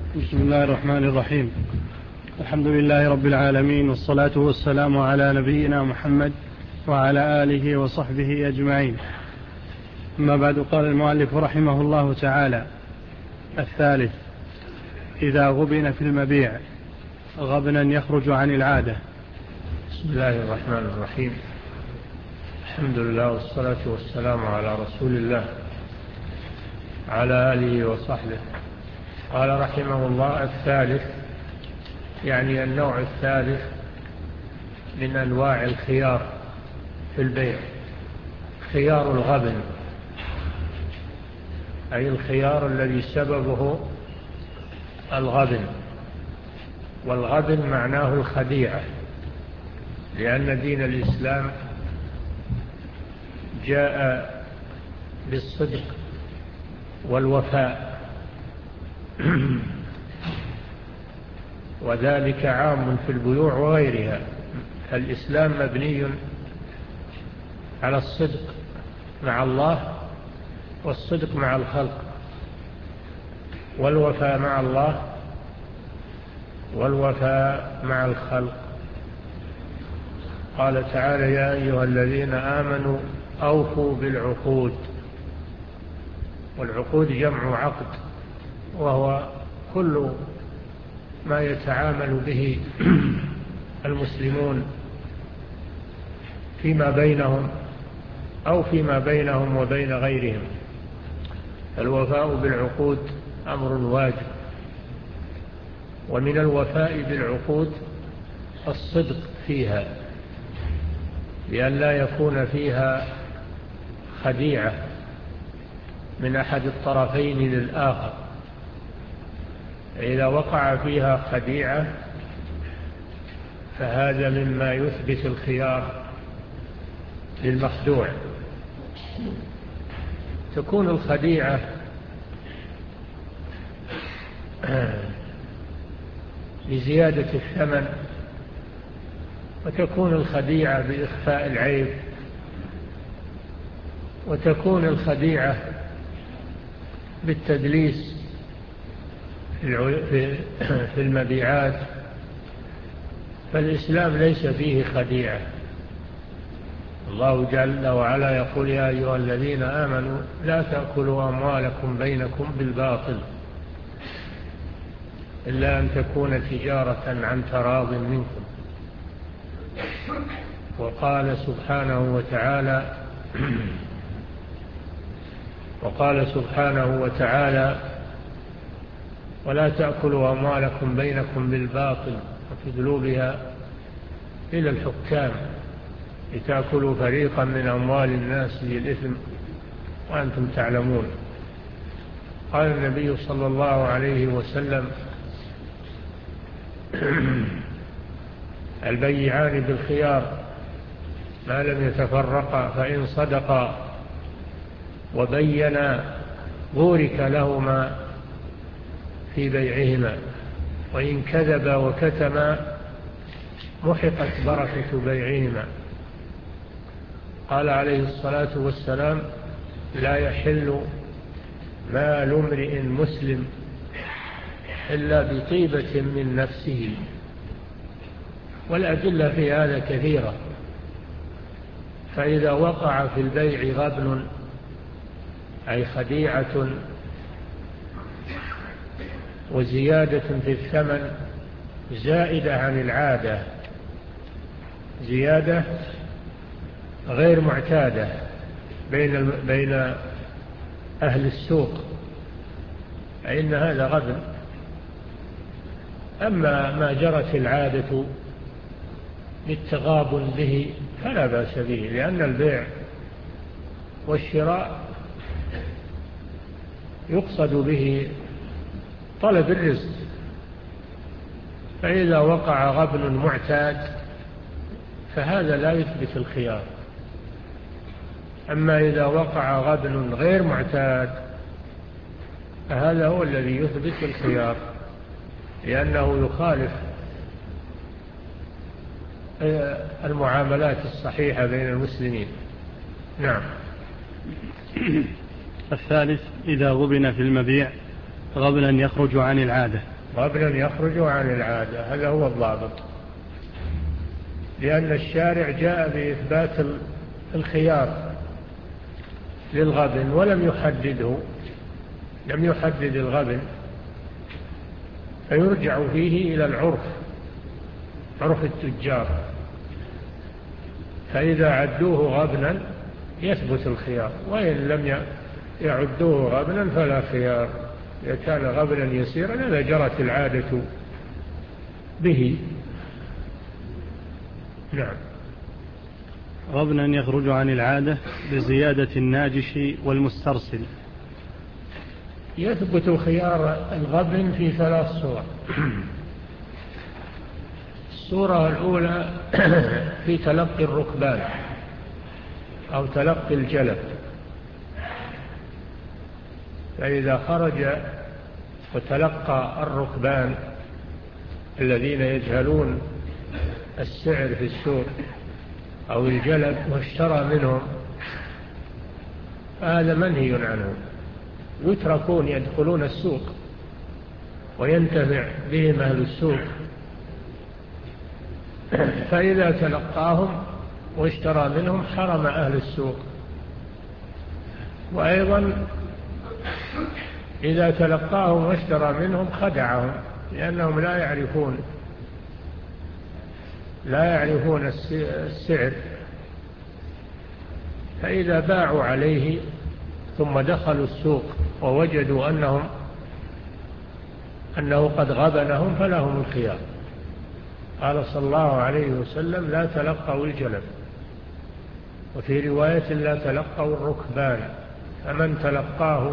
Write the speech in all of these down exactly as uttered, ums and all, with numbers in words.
بسم الله الرحمن الرحيم. الحمد لله رب العالمين، والصلاة والسلام على نبينا محمد وعلى آله وصحبه أجمعين. أما بعد، قال المؤلف رحمه الله تعالى: الثالث إذا غبن في المبيع غبنا يخرج عن العادة. بسم الله الرحمن الرحيم. الحمد لله والصلاة والسلام على رسول الله على آله وصحبه. قال رحمه الله: الثالث، يعني النوع الثالث من أنواع الخيار في البيع، خيار الغبن، أي الخيار الذي سببه الغبن. والغبن معناه الخديعة، لأن دين الإسلام جاء بالصدق والوفاء وذلك عام في البيوع وغيرها. الإسلام مبني على الصدق مع الله والصدق مع الخلق، والوفاء مع الله والوفاء مع الخلق. قال تعالى: يا أيها الذين آمنوا أوفوا بالعقود. والعقود جمع عقد، وهو كل ما يتعامل به المسلمون فيما بينهم أو فيما بينهم وبين غيرهم. الوفاء بالعقود أمر واجب، ومن الوفاء بالعقود الصدق فيها، لأن لا يكون فيها خديعة من أحد الطرفين للآخر. إذا وقع فيها خديعة فهذا مما يثبت الخيار للمخدوع. تكون الخديعة لزيادة الثمن، وتكون الخديعة بإخفاء العيب، وتكون الخديعة بالتدليس في المبيعات. فالإسلام ليس فيه خديعة. الله جل وعلا يقول: يا أيها الذين آمنوا لا تأكلوا أموالكم بينكم بالباطل إلا أن تكون تجارة عن تراض منكم. وقال سبحانه وتعالى وقال سبحانه وتعالى: ولا تأكلوا أموالكم بينكم بالباطل وتدلوا بها إلى الحكام لتأكلوا فريقا من أموال الناس بالإثم وأنتم تعلمون. قال النبي صلى الله عليه وسلم: البيعان بالخيار ما لم يتفرقا، فإن صدقا وبينا بورك لهما في بيعهما، وإن كذبا وكتما محقت بركة بيعهما. قال عليه الصلاة والسلام: لا يحل مال امرئ مسلم إلا بطيبة من نفسه. والأدلة في هذا كثيرة. فإذا وقع في البيع غبن، أي خديعة وزيادة في الثمن زائدة عن العادة، زيادة غير معتادة بين بين أهل السوق، فإن هذا غبن. أما ما جرت العادة بالتغابن به فلا بأس به، لأن البيع والشراء يقصد به طلب الرزق. فإذا وقع غبن معتاد فهذا لا يثبت الخيار. أما إذا وقع غبن غير معتاد فهذا هو الذي يثبت الخيار، لأنه يخالف المعاملات الصحيحة بين المسلمين. نعم. الثالث إذا غبن في المبيع غبنا يخرج عن العادة. غبنا يخرج عن العادة، هذا هو الضابط، لأن الشارع جاء بإثبات الخيار للغبن ولم يحدده، لم يحدد الغبن، فيرجع فيه إلى العرف، عرف التجار، فإذا عدوه غبنا يثبت الخيار، وإن لم يعدوه غبنا فلا خيار. إذا كان غبنا يسيرا لا جرت العادة به. نعم. غبنا يخرج عن العادة بزيادة الناجش والمسترسل. يثبت خيار الغبن في ثلاث صور. الصورة الأولى في تلقي الركبان أو تلقي الجلب، فإذا خرج وتلقى الركبان الذين يجهلون السعر في السوق أو الجلب واشترى منهم، هذا منهي عنه، يتركون يدخلون السوق وينتفع بهم أهل السوق. فإذا تلقاهم واشترى منهم حرم أهل السوق. وأيضا إذا تلقاهم واشترى منهم خدعهم، لأنهم لا يعرفون لا يعرفون السعر، فإذا باعوا عليه ثم دخلوا السوق ووجدوا أنهم أنه قد غبنهم فلهم الخيار. قال صلى الله عليه وسلم: لا تلقوا الجلب، وفي رواية: لا تلقوا الركبان، فمن تلقاه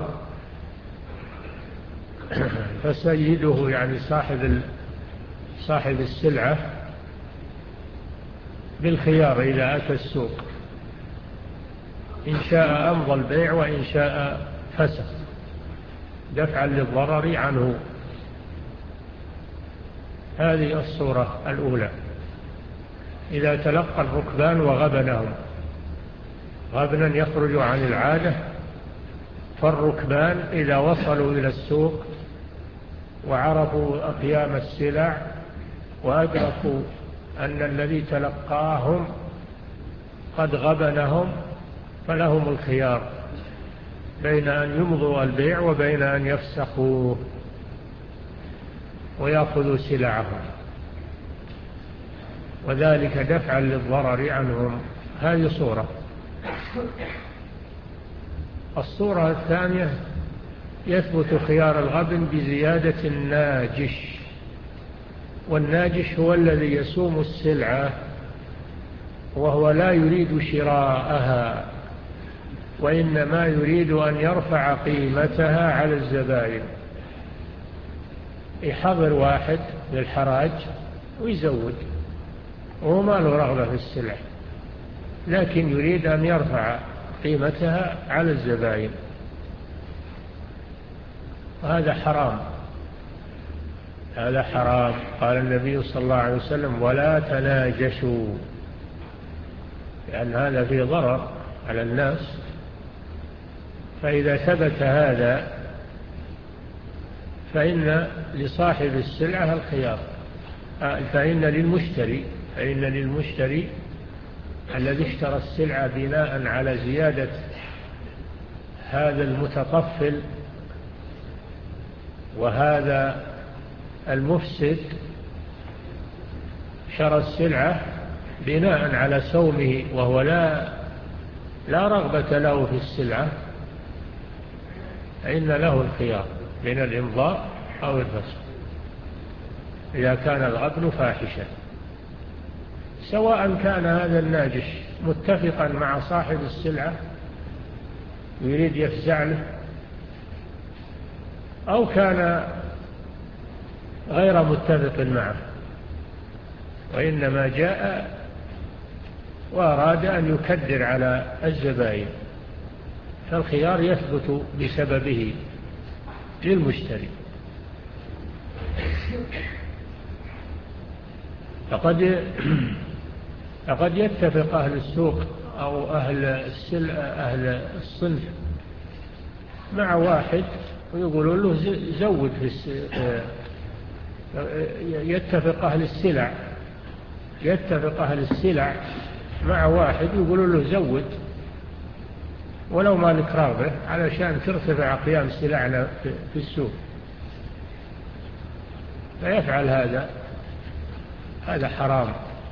فسيده، يعني صاحب صاحب السلعة، بالخيار إذا أتى السوق، إن شاء أمضى البيع وإن شاء فسخ، دفعا للضرر عنه. هذه الصورة الأولى إذا تلقى الركبان وغبنهم، غبنا يخرج عن العادة. فالركبان إذا وصلوا إلى السوق وعرفوا أقيام السلع وأدركوا أن الذي تلقاهم قد غبنهم فلهم الخيار بين أن يمضوا البيع وبين أن يفسخوه ويأخذوا سلعهم، وذلك دفعا للضرر عنهم. هذه صورة. الصورة الثانية يثبت خيار الغبن بزيادة الناجش، والناجش هو الذي يسوم السلعة وهو لا يريد شراءها، وإنما يريد أن يرفع قيمتها على الزبائن، يحضر واحد للحراج ويزود، وهو ما له رغبة في السلع، لكن يريد أن يرفع قيمتها على الزبائن، وهذا حرام. هذا حرام. قال النبي صلى الله عليه وسلم: ولا تناجشوا، لأن هذا فيه ضرر على الناس. فإذا ثبت هذا فإن لصاحب السلعة الخيار، فإن للمشتري فإن للمشتري الذي اشترى السلعة بناء على زيادة هذا المتطفل وهذا المفسد، شرى السلعة بناء على سومه وهو لا لا رغبة له في السلعة، فإن له الخيار بين الإمضاء أو الفسخ إذا كان الغبن فاحشا، سواء كان هذا الناجش متفقا مع صاحب السلعة يريد يفزع له، أو كان غير متفق معه وإنما جاء وأراد أن يكدر على الزبائن، فالخيار يثبت بسببه للمشتري. فقد فقد يتفق أهل السوق أو أهل السلع أهل الصنف مع واحد ويقولون له زود في يتفق أهل السلع يتفق أهل السلع مع واحد يقولوا له زود ولو ما لك رغبة علشان ترتفع قيام سلعنا في السوق، فيفعل هذا، هذا حرام.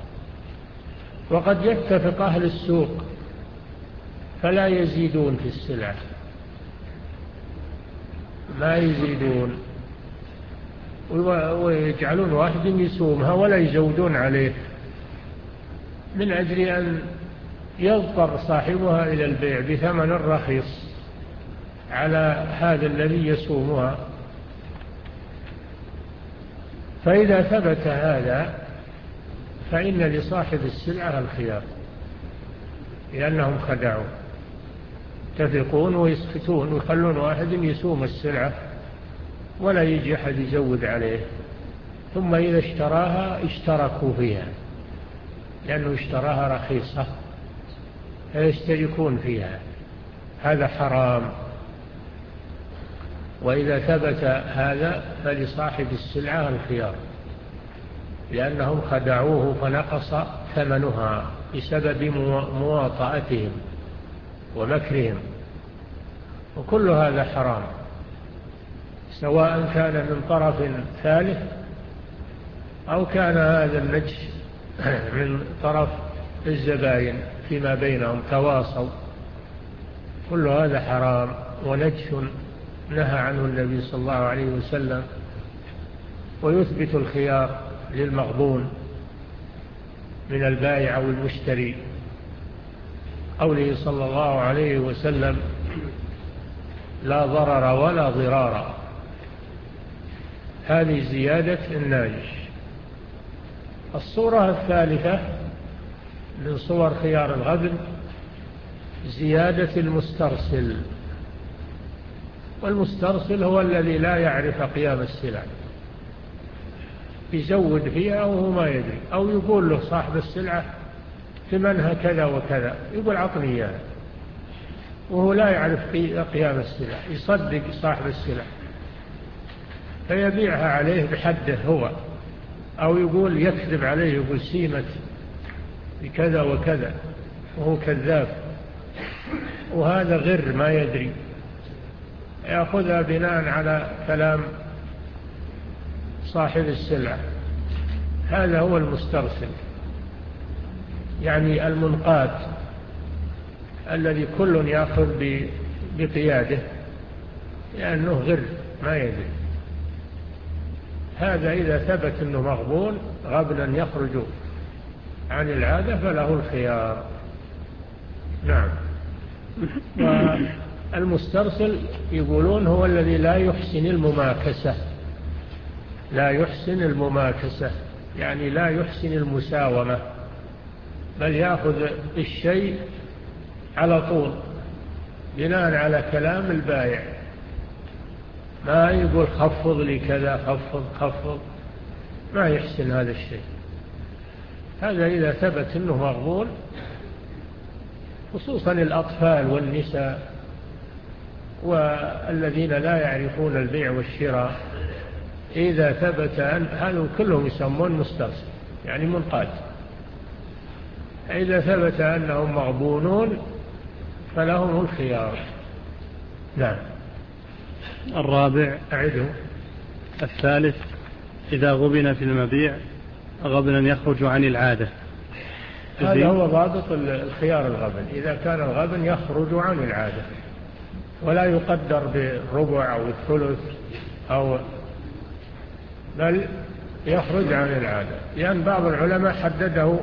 وقد يتفق أهل السوق فلا يزيدون في السلع، ما يزيدون، ويجعلون واحد يسومها ولا يزودون عليه من أجل أن يضطر صاحبها إلى البيع بثمن رخيص على هذا الذي يسومها. فإذا ثبت هذا فإن لصاحب السلعة الخيار، لأنهم خدعوا، يتفقون ويسكتون ويخلون واحد يسوم السلعة ولا يجي أحد يزود عليه، ثم إذا اشتراها اشتركوا فيها لأنه اشتراها رخيصة فيشتركون فيها، هذا حرام. وإذا ثبت هذا فلصاحب السلعة الخيار، لأنهم خدعوه فنقص ثمنها بسبب مواطأتهم ومكرهم، وكل هذا حرام، سواء كان من طرف ثالث أو كان هذا النجش من طرف الزبائن فيما بينهم تواصوا، كل هذا حرام ونجش نهى عنه النبي صلى الله عليه وسلم. ويثبت الخيار للمغبون من البائع أو المشتري، قوله صلى الله عليه وسلم لا ضرر ولا ضرار، هذه زيادة الناجش. الصورة الثالثة من صور خيار الغبن زيادة المسترسل، والمسترسل هو الذي لا يعرف قيام السلع، يزود فيها وهو ما يدري، أو يقول له صاحب السلعة ثمنها كذا وكذا، يقول عطني إياها وهو لا يعرف قيام السلع، يصدق صاحب السلع فيبيعها عليه بحده هو، أو يقول يكذب عليه يقول سيمت بكذا وكذا وهو كذاب، وهذا غر ما يدري، يأخذها بناء على كلام صاحب السلعة، هذا هو المسترسل، يعني المنقاد الذي كل يأخذ بقياده لأنه غر ما يدري. هذا إذا ثبت أنه مغبون غبنا يخرج عن العادة فله الخيار. نعم. والمسترسل يقولون هو الذي لا يحسن المماكسة، لا يحسن المماكسة يعني لا يحسن المساومة، بل يأخذ الشيء على طول بناء على كلام البائع، ما يقول خفض لي كذا خفض خفض، ما يحسن هذا الشيء. هذا إذا ثبت أنه مغبون، خصوصا الأطفال والنساء والذين لا يعرفون البيع والشراء، إذا ثبت أن هذا كلهم يسمون مسترسل يعني منقاد، إذا ثبت أنهم مغبونون فلهم الخيار. نعم. الرابع أعده. الثالث إذا غبن في المبيع غبنا يخرج عن العادة، هذا هو ضابط الخيار الغبن، إذا كان الغبن يخرج عن العادة ولا يقدر بالربع أو الثلث أو بل يخرج عن العادة، لأن بعض العلماء حدده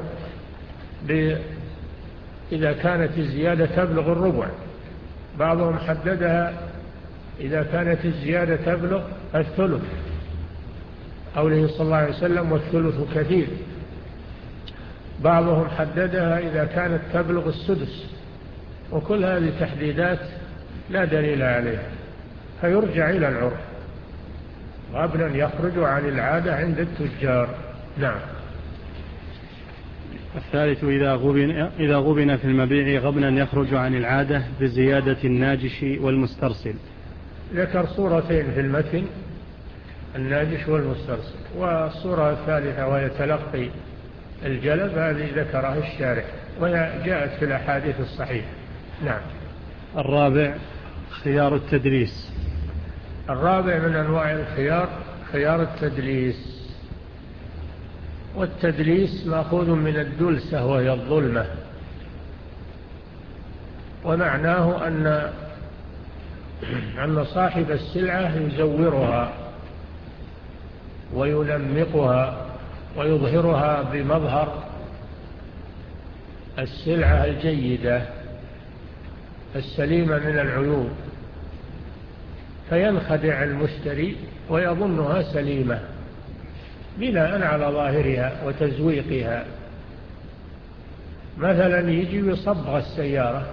إذا كانت الزيادة تبلغ الربع، بعضهم حددها إذا كانت الزيادة تبلغ الثلث، قوله صلى الله عليه وسلم والثلث كثير، بعضهم حددها إذا كانت تبلغ السدس، وكل هذه تحديدات لا دليل عليها، فيرجع إلى العرف، غبنا يخرج عن العادة عند التجار. نعم. الثالث إذا غبن, إذا غبن في المبيع غبنا يخرج عن العادة بزيادة الناجش والمسترسل. ذكر صورتين في المتن، الناجش والمسترسل. والصورة الثالثة وهي تلقي الجلب، هذه ذكرها الشارح وهي جاءت في الأحاديث الصحيحة. نعم. الرابع خيار التدليس. الرابع من أنواع الخيار خيار التدليس. والتدليس مأخوذ من الدلسة وهي الظلمة، ومعناه أن أن صاحب السلعة يزورها وينمقها ويظهرها بمظهر السلعة الجيدة السليمة من العيوب، فينخدع المشتري ويظنها سليمة بناء على ظاهرها وتزويقها. مثلا يجي يصبغ السيارة،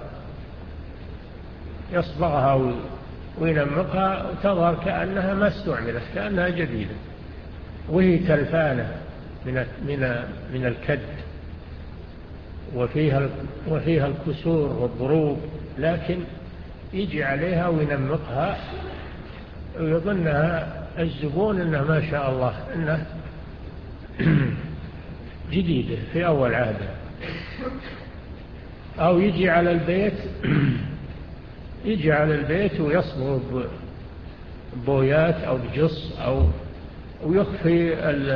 يصبغها وينمقها وتظهر كأنها ما استعملت، كأنها جديدة، وهي تلفانة من من من الكد وفيها وفيها الكسور والضروب، لكن يجي عليها وينمقها ويظنها الزبون انها ما شاء الله انها جديدة في أول عهد. أو يجي على البيت يجي على البيت ويصبغ بويات أو بجص أو ويخفي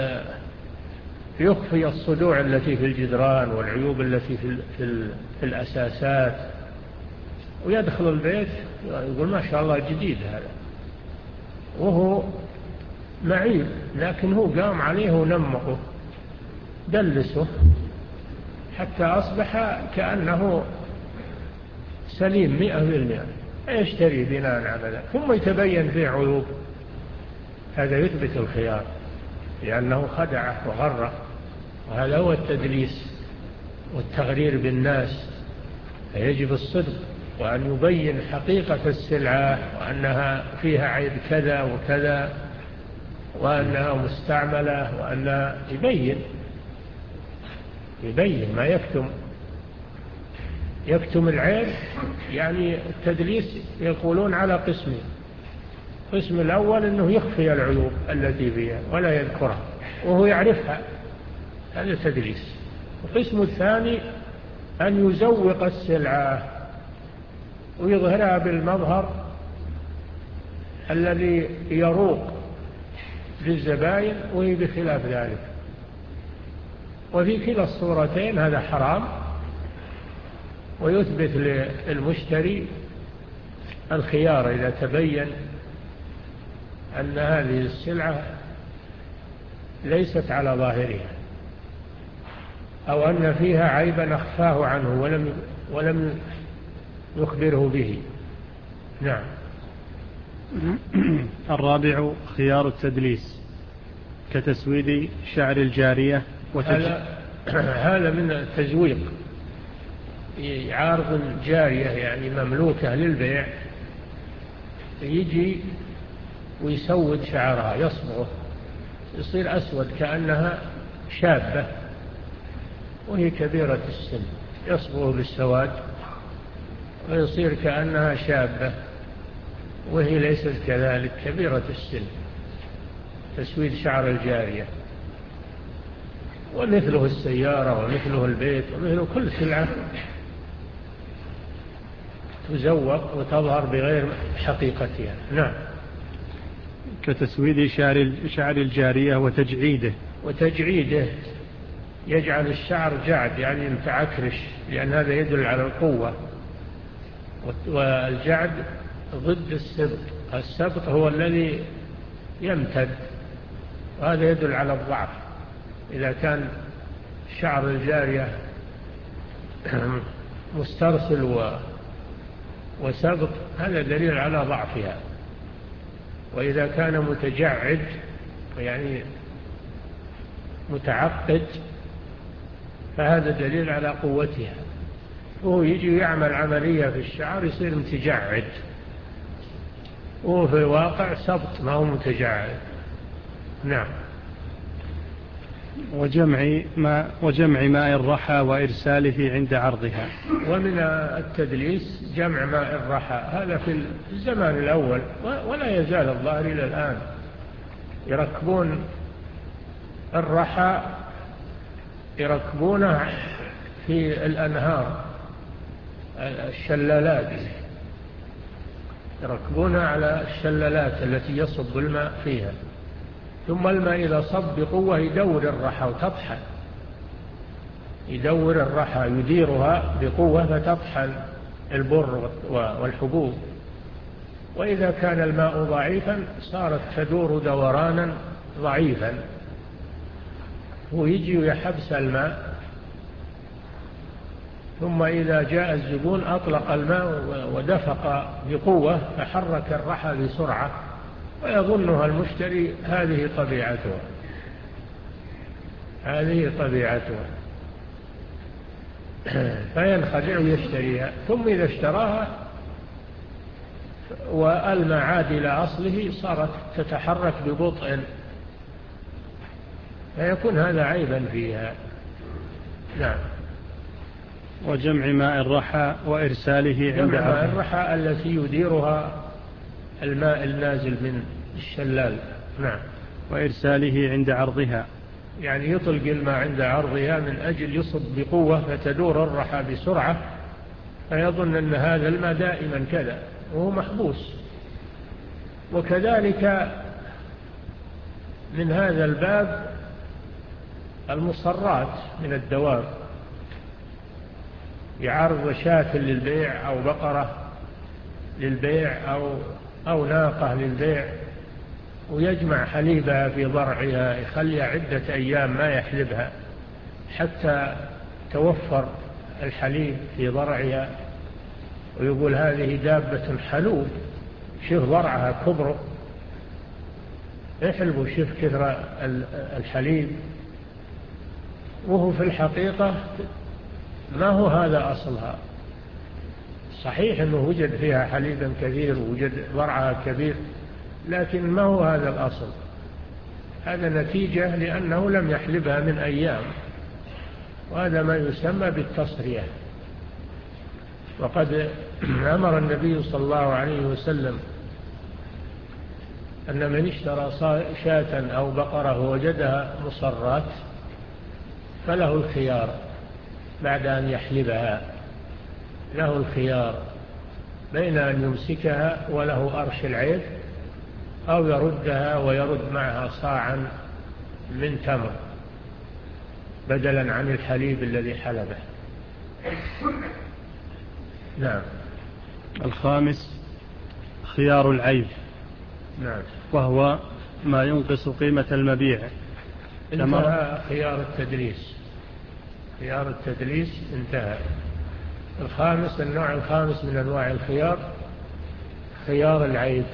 يخفي الصدوع التي في الجدران والعيوب التي في, في, في الأساسات، ويدخل البيت يقول ما شاء الله جديد هذا، وهو معيب، لكن هو قام عليه ونمقه دلسه حتى أصبح كأنه سليم مئة بالمئة، يشتري بناء على ذلك، ثم يتبين فيه عيوب. هذا يثبت الخيار لأنه خدعه وغره، وهذا هو التدليس والتغرير بالناس. فيجب الصدق وأن يبين حقيقة السلعة وأنها فيها عيب كذا وكذا وأنها مستعملة، وأنها يبين يبين ما يكتم يكتم العيب. يعني التدليس يقولون على قسمين: القسم الأول أنه يخفي العيوب التي فيها ولا يذكرها وهو يعرفها، هذا تدليس. القسم الثاني أن يزوق السلعة ويظهرها بالمظهر الذي يروق للزبائن، وهي بخلاف ذلك. وفي كلا الصورتين هذا حرام، ويثبت للمشتري الخيار إذا تبين أن هذه السلعة ليست على ظاهرها، أو أن فيها عيبا أخفاه عنه ولم ولم يخبره به. نعم. الرابع خيار التدليس كتسويد شعر الجارية هذا هذا من التزويق، يعارض الجارية يعني مملوكة للبيع، يجي ويسود شعرها يصبغه يصير أسود كأنها شابة وهي كبيرة السن، يصبغه بالسواد ويصير كأنها شابة وهي ليست كذلك كبيرة السن، تسويد شعر الجارية. ومثله السيارة ومثله البيت ومثله كل سلعة تزوق وتظهر بغير حقيقتها. نعم. كتسويد شعر شعر الجارية وتجعيده وتجعيده يجعل الشعر جعد يعني متعكرش، لأن هذا يدل على القوة، والجعد ضد السبط. السبط هو الذي يمتد، وهذا يدل على الضعف. إذا كان شعر الجارية مسترسل و وسبط هذا دليل على ضعفها، وإذا كان متجعد يعني متعقد فهذا دليل على قوتها. وهو يجي يعمل عملية في الشعر يصير متجعد، وهو في الواقع سبط ما هو متجعد. نعم. وجمع ماء وجمع ماء الرحى وإرساله عند عرضها. ومن التدليس جمع ماء الرحى، هذا في الزمان الأول ولا يزال الظاهر إلى الآن. يركبون الرحى يركبونه في الأنهار الشلالات، يركبونها على الشلالات التي يصب الماء فيها، ثم الماء إذا صب بقوة يدور الرحى وتطحن، يدور الرحى يديرها بقوة فتطحن البر والحبوب. وإذا كان الماء ضعيفا صارت تدور دورانا ضعيفا، ويجي يحبس الماء، ثم إذا جاء الزبون أطلق الماء ودفق بقوة فحرك الرحى بسرعة، ويظنها المشتري هذه طبيعتها هذه طبيعتها فينخدع ويشتريها. ثم إذا اشتراها وألمى عاد إلى أصله صارت تتحرك ببطء، فيكون هذا عيبا فيها. نعم. وجمع ماء الرحى وإرساله عند جمع ماء الرحى التي يديرها الماء النازل من الشلال. نعم. وإرساله عند عرضها، يعني يطلق الماء عند عرضها من أجل يصب بقوة فتدور الرحى بسرعة، فيظن أن هذا الماء دائما كذا وهو محبوس. وكذلك من هذا الباب المصرات من الدواب، يعرض شاة للبيع أو بقرة للبيع أو, أو ناقة للبيع، ويجمع حليبها في ضرعها، يخليها عدة أيام ما يحلبها حتى توفر الحليب في ضرعها، ويقول هذه دابة حلوب، شوف ضرعها كبره، يحلب وشوف كثر الحليب، وهو في الحقيقة ما هو هذا أصلها. صحيح أنه وجد فيها حليبا كثير ووجد ضرعها كبير، لكن ما هو هذا الأصل، هذا نتيجة لأنه لم يحلبها من أيام، وهذا ما يسمى بالتصرية. وقد أمر النبي صلى الله عليه وسلم أن من اشترى شاة أو بقرة ووجدها مصرات فله الخيار بعد أن يحلبها، له الخيار بين أن يمسكها وله أرش العيب، أو يردها ويرد معها صاعا من تمر بدلا عن الحليب الذي حلبه. نعم. الخامس خيار العيب. نعم. وهو ما ينقص قيمة المبيع. انتهى خيار التدليس، خيار التدليس انتهى. الخامس، النوع الخامس من أنواع الخيار خيار العيب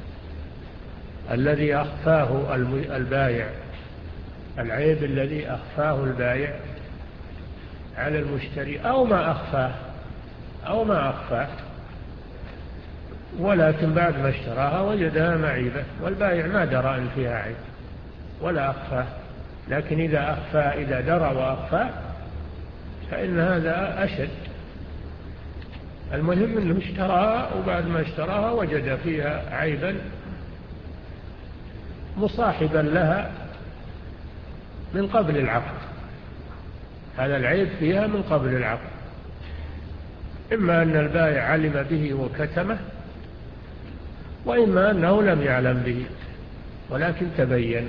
الذي أخفاه البائع، العيب الذي أخفاه البائع على المشتري، أو ما أخفاه أو ما أخفاه ولكن بعد ما اشتراها وجدها معيبة، والبائع ما درى أن فيها عيب ولا أخفاه. لكن إذا أخفى إذا درى وأخفاه فإن هذا أشد. المهم أنه اشتراها وبعد ما اشتراها وجد فيها عيبا مصاحبا لها من قبل العقد، هذا العيب فيها من قبل العقد، إما أن البائع علم به وكتمه، وإما أنه لم يعلم به ولكن تبين،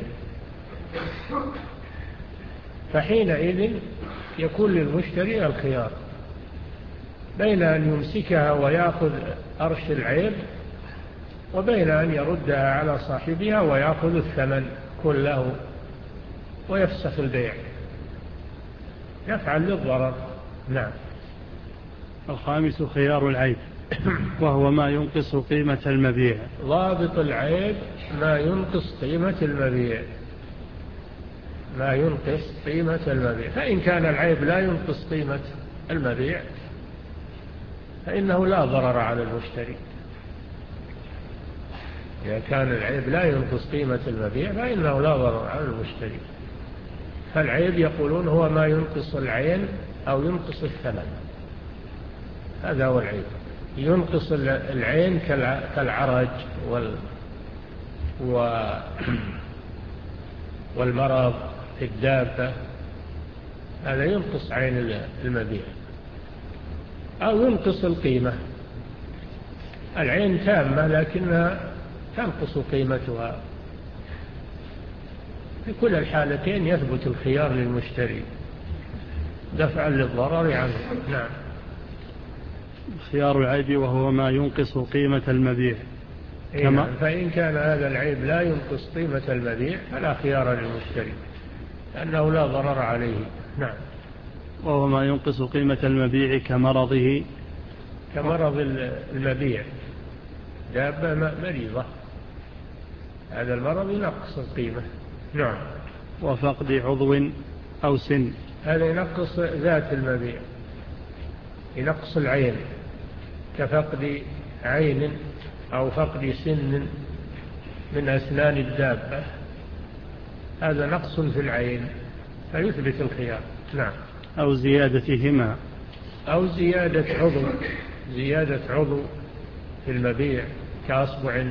فحينئذ يكون للمشتري الخيار بين أن يمسكها ويأخذ أرش العيب، وبين أن يردها على صاحبها ويأخذ الثمن كله ويفسخ البيع، يفعل للضرر. نعم. الخامس خيار العيب وهو ما ينقص قيمة المبيع. ضابط العيب ما ينقص قيمة المبيع، ما ينقص قيمة المبيع. فإن كان العيب لا ينقص قيمة المبيع فإنه لا ضرر على المشتري. إذا كان العيب لا ينقص قيمة المبيع فإنه لا ضرر على المشتري. فالعيب يقولون هو ما ينقص العين أو ينقص الثمن، هذا هو العيب. ينقص العين كالعرج وال والمرض في الدابة، هذا ينقص عين المبيع أو ينقص القيمة. العين تامة لكنها تنقص قيمتها. في كل الحالتين يثبت الخيار للمشتري دفعا للضرر عنه. نعم. خيار العيب وهو ما ينقص قيمة المبيع. كما نعم. فإن كان هذا العيب لا ينقص قيمة المبيع فلا خيار للمشتري لأنه لا ضرر عليه. نعم. وهو ما ينقص قيمة المبيع كمرضه، كمرض المبيع، دابة مريضة، هذا المرض ينقص القيمة. نعم. وفقد عضو أو سن، هذا ينقص ذات المبيع، ينقص العين كفقد عين أو فقد سن من أسنان الدابة، هذا نقص في العين فيثبت الخيار. نعم. أو زيادتهما، أو زيادة عضو، زيادة عضو في المبيع كأصبع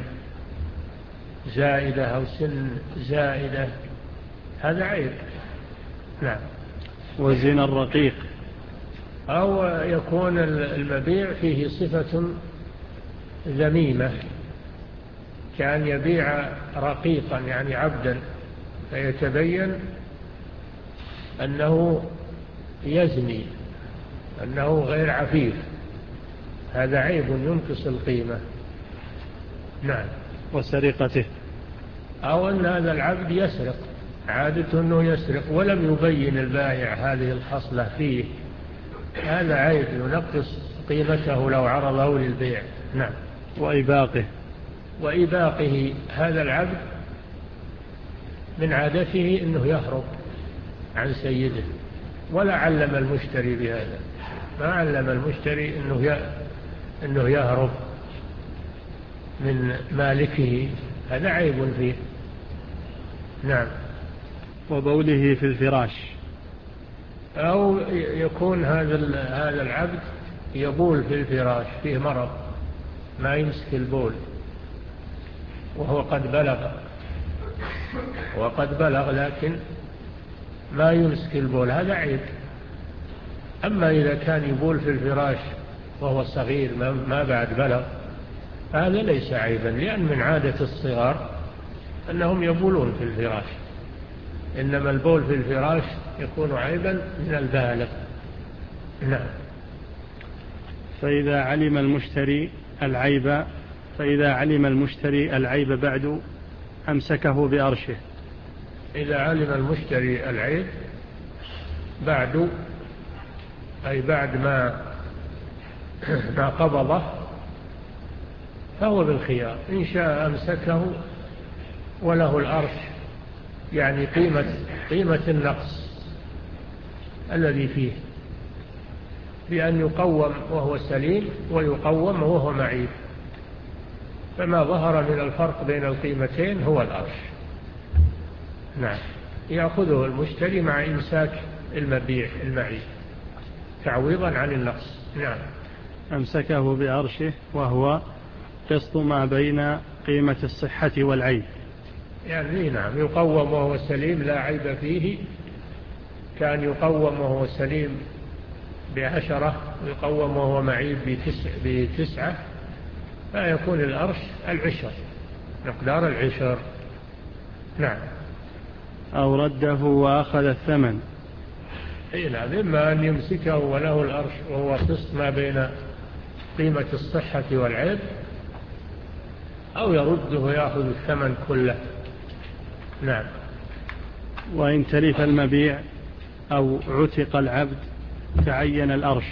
زائدة أو سن زائدة، هذا عيب. نعم. وزنا الرقيق، أو يكون المبيع فيه صفة ذميمة كأن يبيع رقيقا يعني عبدا فيتبين أنه يزني، أنه غير عفيف، هذا عيب ينقص القيمة. نعم. وسرقته، أو أن هذا العبد يسرق، عادته أنه يسرق ولم يبين البائع هذه الخصلة فيه، هذا عيب ينقص قيمته لو عرضه للبيع. نعم. وإباقه، وإباقه، هذا العبد من عادته أنه يهرب عن سيده ولا علم المشتري بهذا، ما علم المشتري أنه أنه يهرب من مالكه، هذا عيب فيه. نعم. وبوله في الفراش، أو يكون هذا هذا العبد يبول في الفراش، فيه مرض ما يمسك البول وهو قد بلغ وقد بلغ لكن ما يمسك البول، هذا عيب. أما إذا كان يبول في الفراش وهو صغير ما بعد بلغ هذا ليس عيبا، لأن من عادة الصغار أنهم يبولون في الفراش، إنما البول في الفراش يكون عيبا من البالغ. نعم. فإذا علم المشتري العيب فإذا علم المشتري العيب بعد أمسكه بأرشه، إذا علم المشتري العيب بعد أي بعد ما ما قبضه فهو بالخيار، إن شاء أمسكه وله الأرش، يعني قيمة قيمة النقص الذي فيه، بأن يقوم وهو سليم ويقوم وهو معيب، فما ظهر من الفرق بين القيمتين هو الأرش. نعم. يأخذه المشتري مع إمساك المبيع المعيب تعويضا عن النقص. نعم. أمسكه بأرشه وهو قسط ما بين قيمة الصحة والعيب، يعني نعم يقوم وهو سليم لا عيب فيه، كان يقوم وهو سليم بعشرة ويقوم وهو معيب بتسع بتسعة فيكون الأرش العشر، مقدار العشر. نعم. أو رده وأخذ الثمن، إيه نعم، إما أن يمسكه وله الأرش وهو قسط ما بين قيمة الصحة والعيب، أو يرده ويأخذ الثمن كله. نعم. وإن تلف المبيع أو عتق العبد تعين الأرش،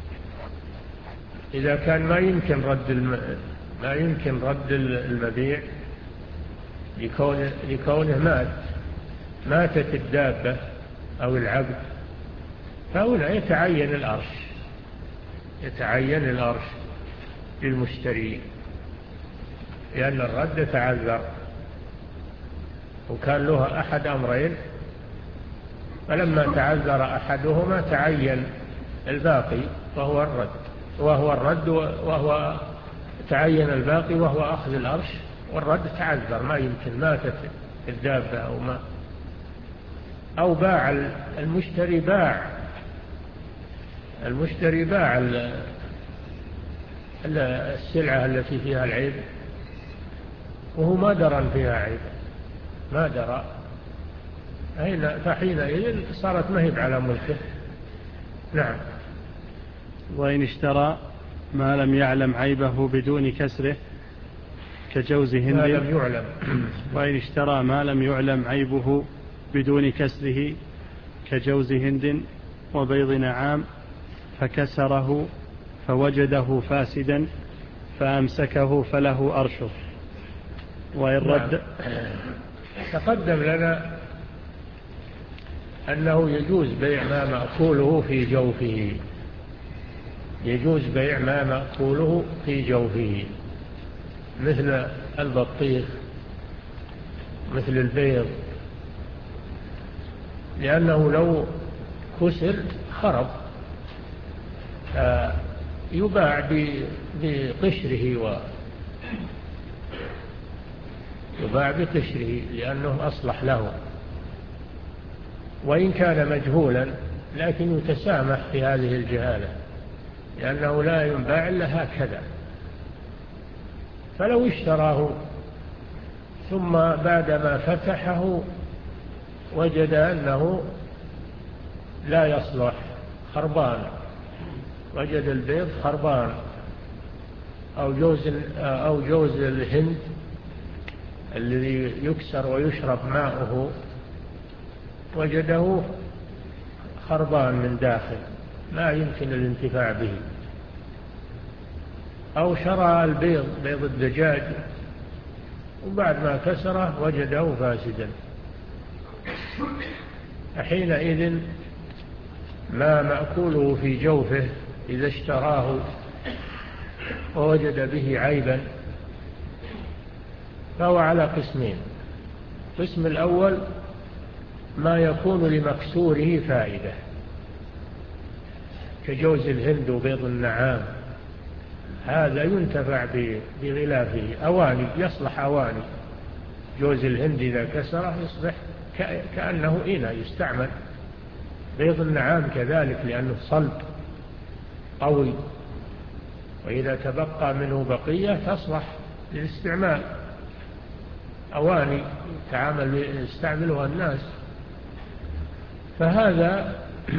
إذا كان ما يمكن رد الم... ما يمكن رد المبيع لكونه, لكونه مات ماتت الدابة أو العبد، فهنا يتعين الأرش، يتعين الأرش للمشتري لأن الرد تعذر وكان له أحد أمرين، فلما تعذر أحدهما تعين الباقي وهو الرد وهو الرد وهو تعين الباقي وهو أخذ الأرش، والرد تعذر ما يمكن، ماتت الدابة أو ما أو باع المشتري باع المشتري باع السلعة التي فيها العيب وهو ما درى فيها عيب، ما درى، فحينئذ صارت مهب على ملكه. نعم. وإن اشترى ما لم يعلم عيبه بدون كسره كجوز هند ما لم يعلم وإن اشترى ما لم يعلم عيبه بدون كسره كجوز هند وبيض نعام فكسره فوجده فاسدا فأمسكه فله أرشه. وإن رد تقدم لنا أنه يجوز بيع ما مأكوله في جوفه، يجوز بيع ما مأكوله في جوفه مثل البطيخ مثل البيض، لأنه لو كسر خرب يباع بقشره و يباع بقشره لأنه أصلح له، وإن كان مجهولا لكن يتسامح في هذه الجهالة لأنه لا ينباع إلا هكذا. فلو اشتراه ثم بعدما فتحه وجد أنه لا يصلح خربان، وجد البيض خربان أو جوز أو جوز الهند الذي يكسر ويشرب ماؤه وجده خربان من داخل لا يمكن الانتفاع به، أو شرى البيض بيض الدجاج وبعد ما كسره وجده فاسدا، حينئذ ما مأكوله في جوفه إذا اشتراه ووجد به عيبا فهو على قسمين. القسم الأول ما يكون لمكسوره فائدة كجوز الهند وبيض النعام، هذا ينتفع بغلافه، أواني يصلح أواني. جوز الهند إذا كسره يصبح كأنه إناء يستعمل، بيض النعام كذلك لأنه صلب قوي، وإذا تبقى منه بقية تصلح للاستعمال، أواني تعامل يستعملها الناس. فهذا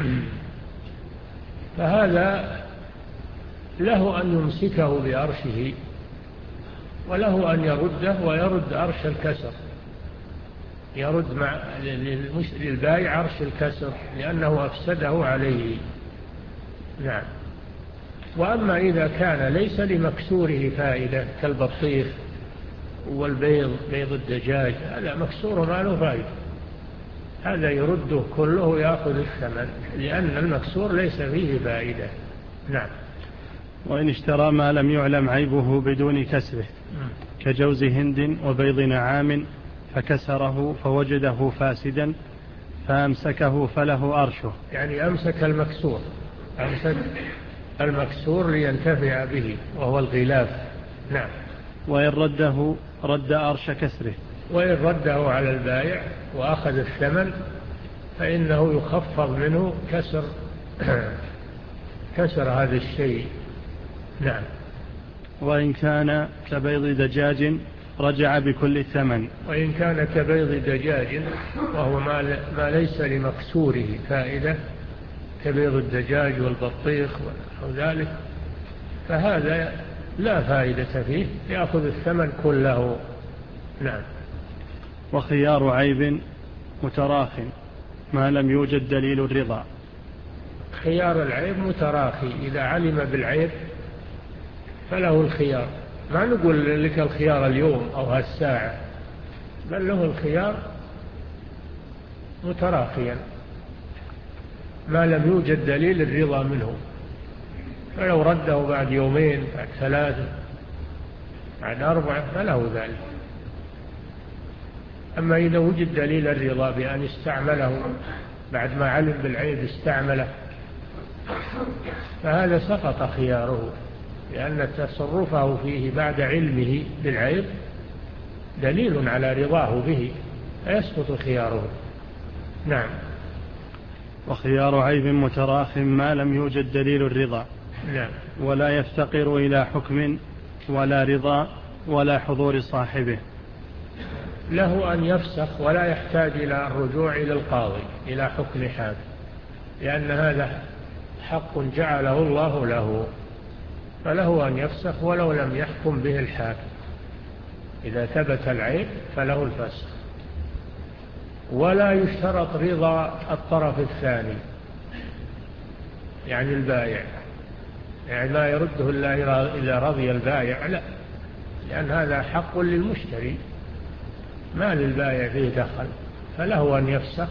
فهذا له أن يمسكه بأرشه وله أن يرده ويرد أرش الكسر، يرد مع للبائع عرش الكسر لأنه أفسده عليه. نعم. وأما إذا كان ليس لمكسوره فائدة كالبطيخ والبيض بيض الدجاج، هذا مكسور ما له فائدة، هذا يرده كله ويأخذ الثمن لأن المكسور ليس فيه فائدة. نعم. وإن اشترى ما لم يعلم عيبه بدون كسره كجوز هند وبيض نعام فكسره فوجده فاسدا فأمسكه فله أرشه، يعني أمسك المكسور، أمسك المكسور لينتفع به وهو الغلاف. نعم. وإن رده رد أرش كسره، وإن رده على البائع وأخذ الثمن فإنه يخفض منه كسر كسر هذا الشيء. نعم. وإن كان كبيض دجاج رجع بكل الثمن، وإن كان كبيض دجاج وهو ما ليس لمكسوره فائدة كبيض الدجاج والبطيخ وذلك فهذا لا فائدة فيه، يأخذ الثمن كله. نعم. وخيار عيب متراخ ما لم يوجد دليل الرضا. خيار العيب متراخي، إذا علم بالعيب فله الخيار، ما نقول لك الخيار اليوم أو هالساعة، بل له الخيار متراخيا ما لم يوجد دليل الرضا منه، فلو رده بعد يومين بعد ثلاثة بعد أربعة فله ذلك. أما إذا وجد دليل الرضا بأن استعمله بعد ما علم بالعيب استعمله فهذا سقط خياره، لأن تصرفه فيه بعد علمه بالعيب دليل على رضاه به فيسقط خياره. نعم. وخيار عيب متراخ ما لم يوجد دليل الرضا. نعم. ولا يفتقر إلى حكم ولا رضا ولا حضور صاحبه. له أن يفسخ ولا يحتاج إلى الرجوع إلى القاضي إلى حكم حاكم، لأن هذا حق جعله الله له، فله أن يفسخ ولو لم يحكم به الحاكم. إذا ثبت العيب فله الفسخ. ولا يشترط رضا الطرف الثاني، يعني البائع، يعني لا يرده إلا إذا رضي البائع، لا، لأن هذا حق للمشتري ما للبائع فيه دخل، فله أن يفسخ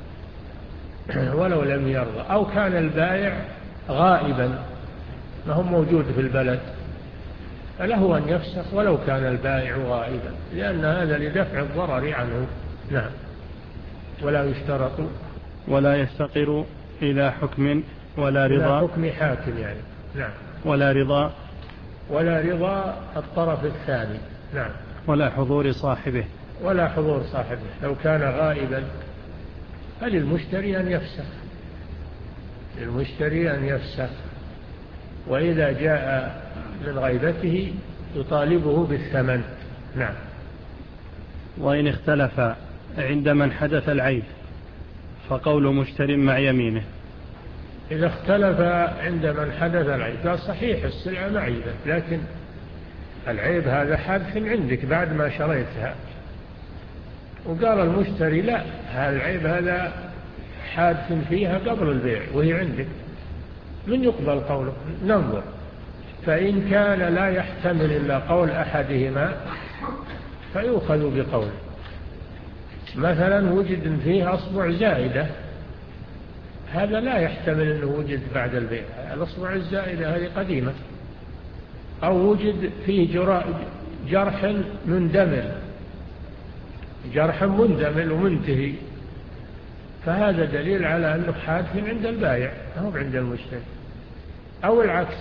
ولو لم يرضى. أو كان البائع غائبا ما هو موجود في البلد، فله أن يفسخ ولو كان البائع غائبا، لأن هذا لدفع الضرر عنه. نعم. ولا يشترط ولا يفتقر إلى حكم ولا رضا، إلى حكم حاكم يعني. نعم. ولا رضا ولا رضا الطرف الثاني. نعم. ولا حضور صاحبه. ولا حضور صاحبه، لو كان غائبا فللمشتري أن يفسخ، للمشتري أن يفسخ، وإذا جاء من غيبته يطالبه بالثمن. نعم. وإن اختلف عند من حدث العيب فقول مشتر مع يمينه. إذا اختلف عند من حدث العيب، قال صحيح السلعة معيبة، لكن العيب هذا حادث عندك بعد ما شريتها، وقال المشتري لا، هذا العيب هذا حادث فيها قبل البيع وهي عندك، من يقبل قوله؟ ننظر. فإن كان لا يحتمل إلا قول أحدهما فيؤخذ بقوله. مثلا وجد فيه أصبع زائدة، هذا لا يحتمل أنه وجد بعد البيع، الأصبع الزائدة هذه قديمة. أو وجد فيه جرح مندمل، جرح مندمل ومنتهي، فهذا دليل على أنه حادث عند البائع أو عند المشتري. أو العكس،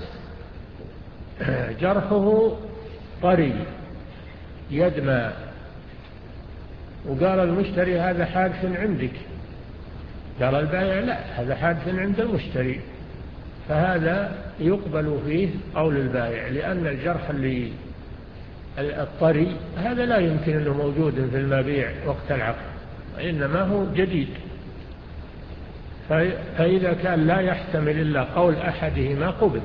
جرحه طري يدمى، وقال المشتري هذا حادث عندك، قال البائع لا، هذا حادث عند المشتري، فهذا يقبل فيه قول البائع، لأن الجرح اللي الطري هذا لا يمكن أنه موجود في المبيع وقت العقد، وإنما هو جديد. فإذا كان لا يحتمل إلا قول أحدهما قبل،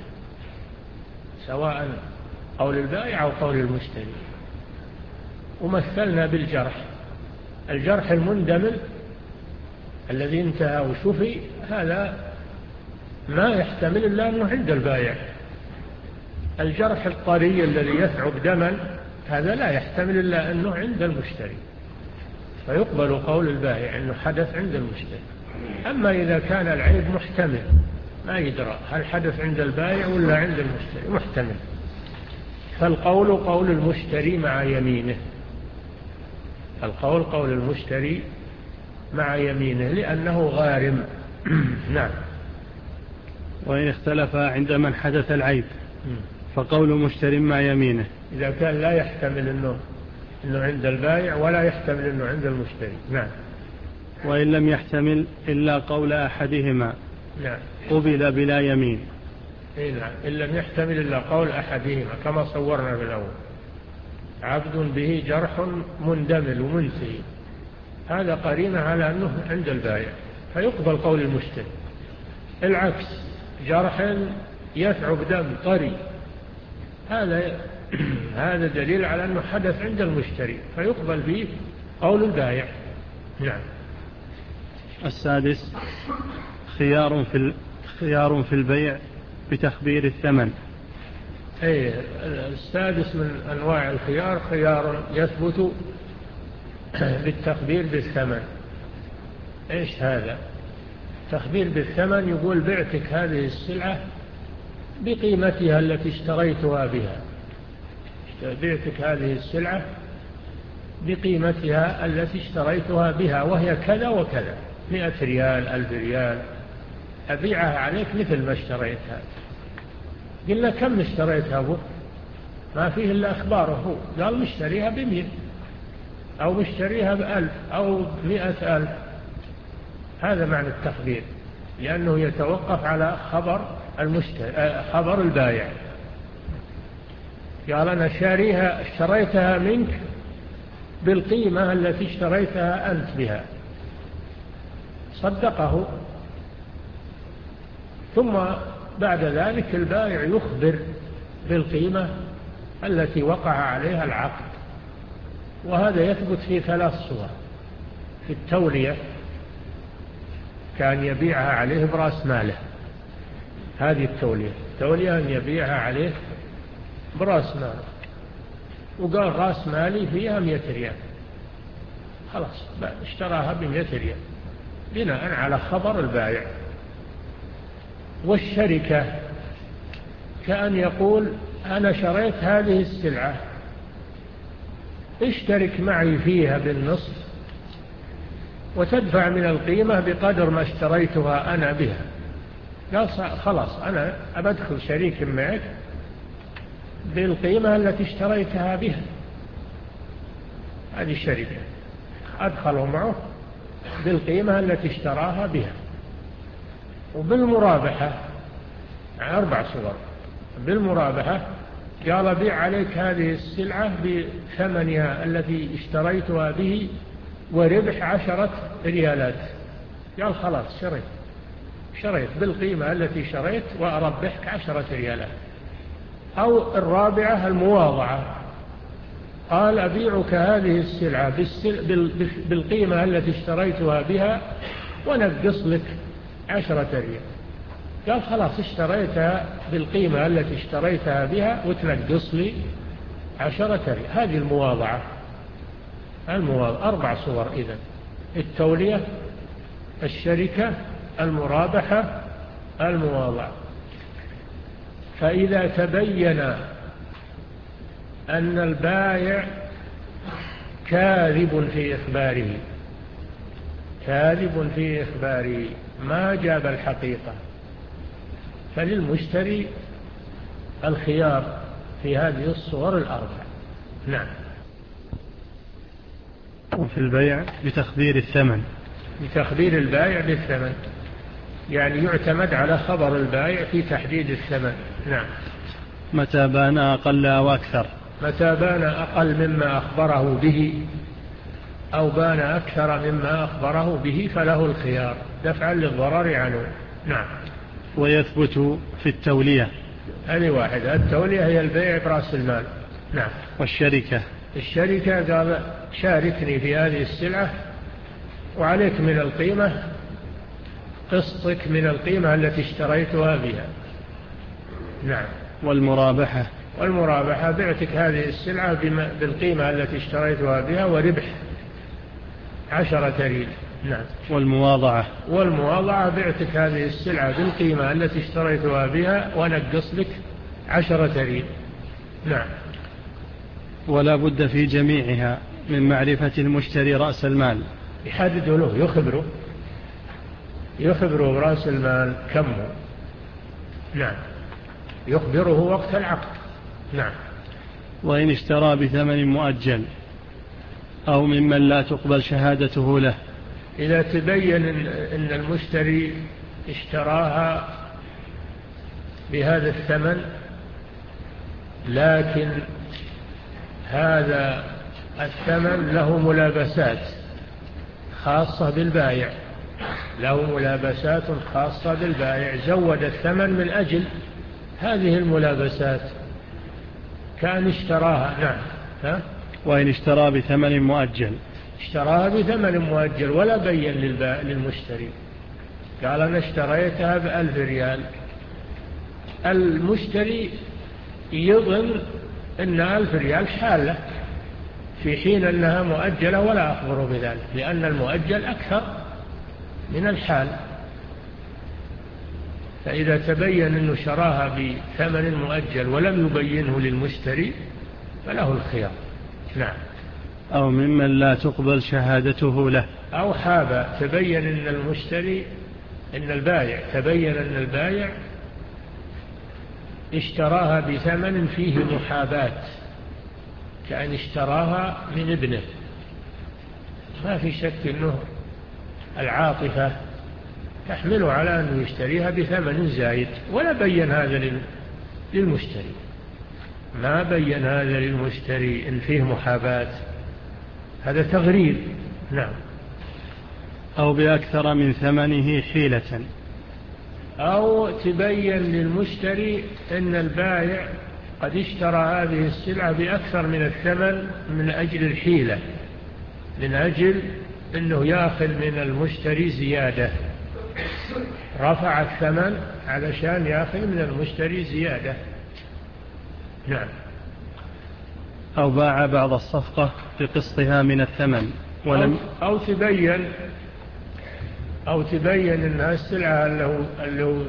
سواء قول البائع أو قول المشتري. ومثلنا بالجرح، الجرح المندمل الذي انتهى وشفي هذا ما يحتمل إلا أنه عند البائع. الجرح الطري الذي يثعب دما هذا لا يحتمل إلا أنه عند المشتري، فيقبل قول البائع أنه حدث عند المشتري. أما إذا كان العيب محتمل ما يدرى هل حدث عند البائع ولا عند المشتري، محتمل، فالقول قول المشتري مع يمينه، القول قول المشتري مع يمينه لأنه غارم. نعم. وإن اختلف عند من حدث العيب فقول مشتر مع يمينه، إذا كان لا يحتمل أنه, إنه عند البائع ولا يحتمل أنه عند المشتري. نعم. وإن لم يحتمل إلا قول أحدهما نعم. قبل بلا يمين. إيه نعم. إن لم يحتمل إلا قول أحدهما كما صورنا بالأول، عبد به جرح مندمل ومنتهي، هذا قرينة على أنه عند البائع فيقبل قول المشتري. العكس، جرح يثعب دم طري، هذا هذا دليل على أنه حدث عند المشتري فيقبل فيه قول البائع. نعم. السادس خيار في خيار في البيع بتخبير الثمن. أي السادس من أنواع الخيار خيار يثبت بالتخبير بالثمن. إيش هذا؟ تخبير بالثمن يقول بعتك هذه السلعة بقيمتها التي اشتريتها بها، بعتك هذه السلعة بقيمتها التي اشتريتها بها وهي كذا وكذا، مئة ريال ألف ريال، أبيعها عليك مثل ما اشتريتها. قلنا كم اشتريتها أبو؟ ما فيه إلا أخباره هو، قال مشتريها بمئة أو مشتريها بألف أو مئة ألف، هذا معنى التخبير، لأنه يتوقف على خبر المشتري خبر البائع. قال أنا شاريها اشتريتها منك بالقيمة التي اشتريتها أنت بها، صدقه، ثم بعد ذلك البائع يخبر بالقيمة التي وقع عليها العقد. وهذا يثبت في ثلاث صور: في التولية، كان يبيعها عليه برأس ماله، هذه التولية، التولية أن يبيعها عليه برأس ماله، وقال رأس مالي فيها مئة ريال، خلاص اشتراها بمئة ريال بناء على خبر البائع. والشركة كأن يقول أنا شريت هذه السلعة، اشترك معي فيها بالنصف وتدفع من القيمة بقدر ما اشتريتها أنا بها. قال خلاص أنا أدخل شريك معك بالقيمة التي اشتريتها بها. هذه الشركة أدخله معه بالقيمة التي اشتراها بها. وبالمرابحة أربع صور. بالمرابحة قال بيع عليك هذه السلعة بثمنها التي اشتريتها به وربح عشرة ريالات. قال خلاص شريت شريت بالقيمة التي شريت وأربحك عشرة ريالات. أو الرابعة المواضعة، قال أبيعك هذه السلعة بالقيمة التي اشتريتها بها ونقص لك عشرة ريال. قال خلاص اشتريتها بالقيمة التي اشتريتها بها وتنقص لي عشرة ريال. هذه المواضعة. المواضعة أربع صور إذن: التولية، الشركة، المرابحة، المواضعة. فإذا تبين أن البائع كاذب في إخباره كاذب في إخباره ما جاب الحقيقة، فللمشتري الخيار في هذه الصور الأربع. نعم. وفي البيع بتخبير الثمن، بتخبير البائع بالثمن، يعني يعتمد على خبر البائع في تحديد الثمن. نعم. متى بان أقل أو أكثر، متى بان أقل مما أخبره به أو بان أكثر مما أخبره به فله الخيار دفعا للضرر عنه. نعم. ويثبت في التولية. هذه واحدة. التولية هي البيع برأس المال. نعم. والشركة، الشركة قال شاركني في هذه السلعة وعليك من القيمة قسطك من القيمة التي اشتريتها بها. نعم. والمرابحة، والمرابحة بعتك هذه السلعة بالقيمة التي اشتريتها بها وربح عشرة ريال. نعم. والمواضعة، والمواضعة بعتك هذه السلعة بالقيمة التي اشتريتها بها ونقص لك عشرة ريال. نعم. ولا بد في جميعها من معرفة المشتري رأس المال، يحدد له، يخبره يخبره برأس المال كم هو. نعم. يخبره وقت العقد. نعم. وإن اشترى بثمن مؤجل أو ممن لا تقبل شهادته له، إذا تبين أن المشتري اشتراها بهذا الثمن لكن هذا الثمن له ملابسات خاصة بالبائع له ملابسات خاصة بالبائع زود الثمن من أجل هذه الملابسات كان اشتراها. نعم. ها؟ وإن اشترى بثمن مؤجل، اشتراها بثمن مؤجل ولا بين للمشتري، قال أنا اشتريتها بألف ريال، المشتري يظن أن ألف ريال حالة في حين أنها مؤجلة ولا أخبره بذلك، لأن المؤجل أكثر من الحال. فإذا تبين أنه شراها بثمن مؤجل ولم يبينه للمشتري فله الخيار. نعم. أو ممن لا تقبل شهادته له، أو حاب تبين أن المشتري أن البائع تبين أن البائع اشتراها بثمن فيه محاباة، كأن اشتراها من ابنه، ما في شك أنه العاطفة تحمله على أنه يشتريها بثمن زايد، ولا بين هذا للمشتري، ما بين هذا للمشتري إن فيه محاباة، هذا تغرير. نعم. أو بأكثر من ثمنه حيلة، أو تبين للمشتري أن البائع قد اشترى هذه السلعة بأكثر من الثمن من أجل الحيلة، من أجل أنه يأخذ من المشتري زيادة، رفع الثمن علشان يأخذ من المشتري زيادة. نعم. أو باع بعض الصفقة بقسطها من الثمن ولم أو, أو تبين أو تبين أن السلعة اللي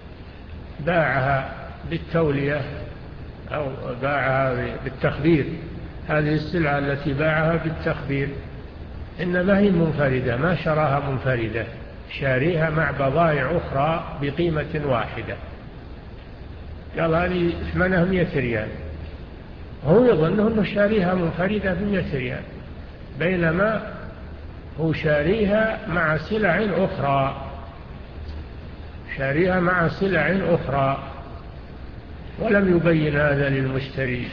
باعها بالتولية أو باعها بالتخبير، هذه السلعة التي باعها بالتخبير إنما هي منفردة، ما شراها منفردة، شاريها مع بضائع أخرى بقيمة واحدة، قال هذه ثمنها مئة ريال، هو يظن أنه شاريها منفردة بمئة ريال، بينما هو شاريها مع سلع أخرى، شاريها مع سلع أخرى، ولم يبين هذا للمشتري.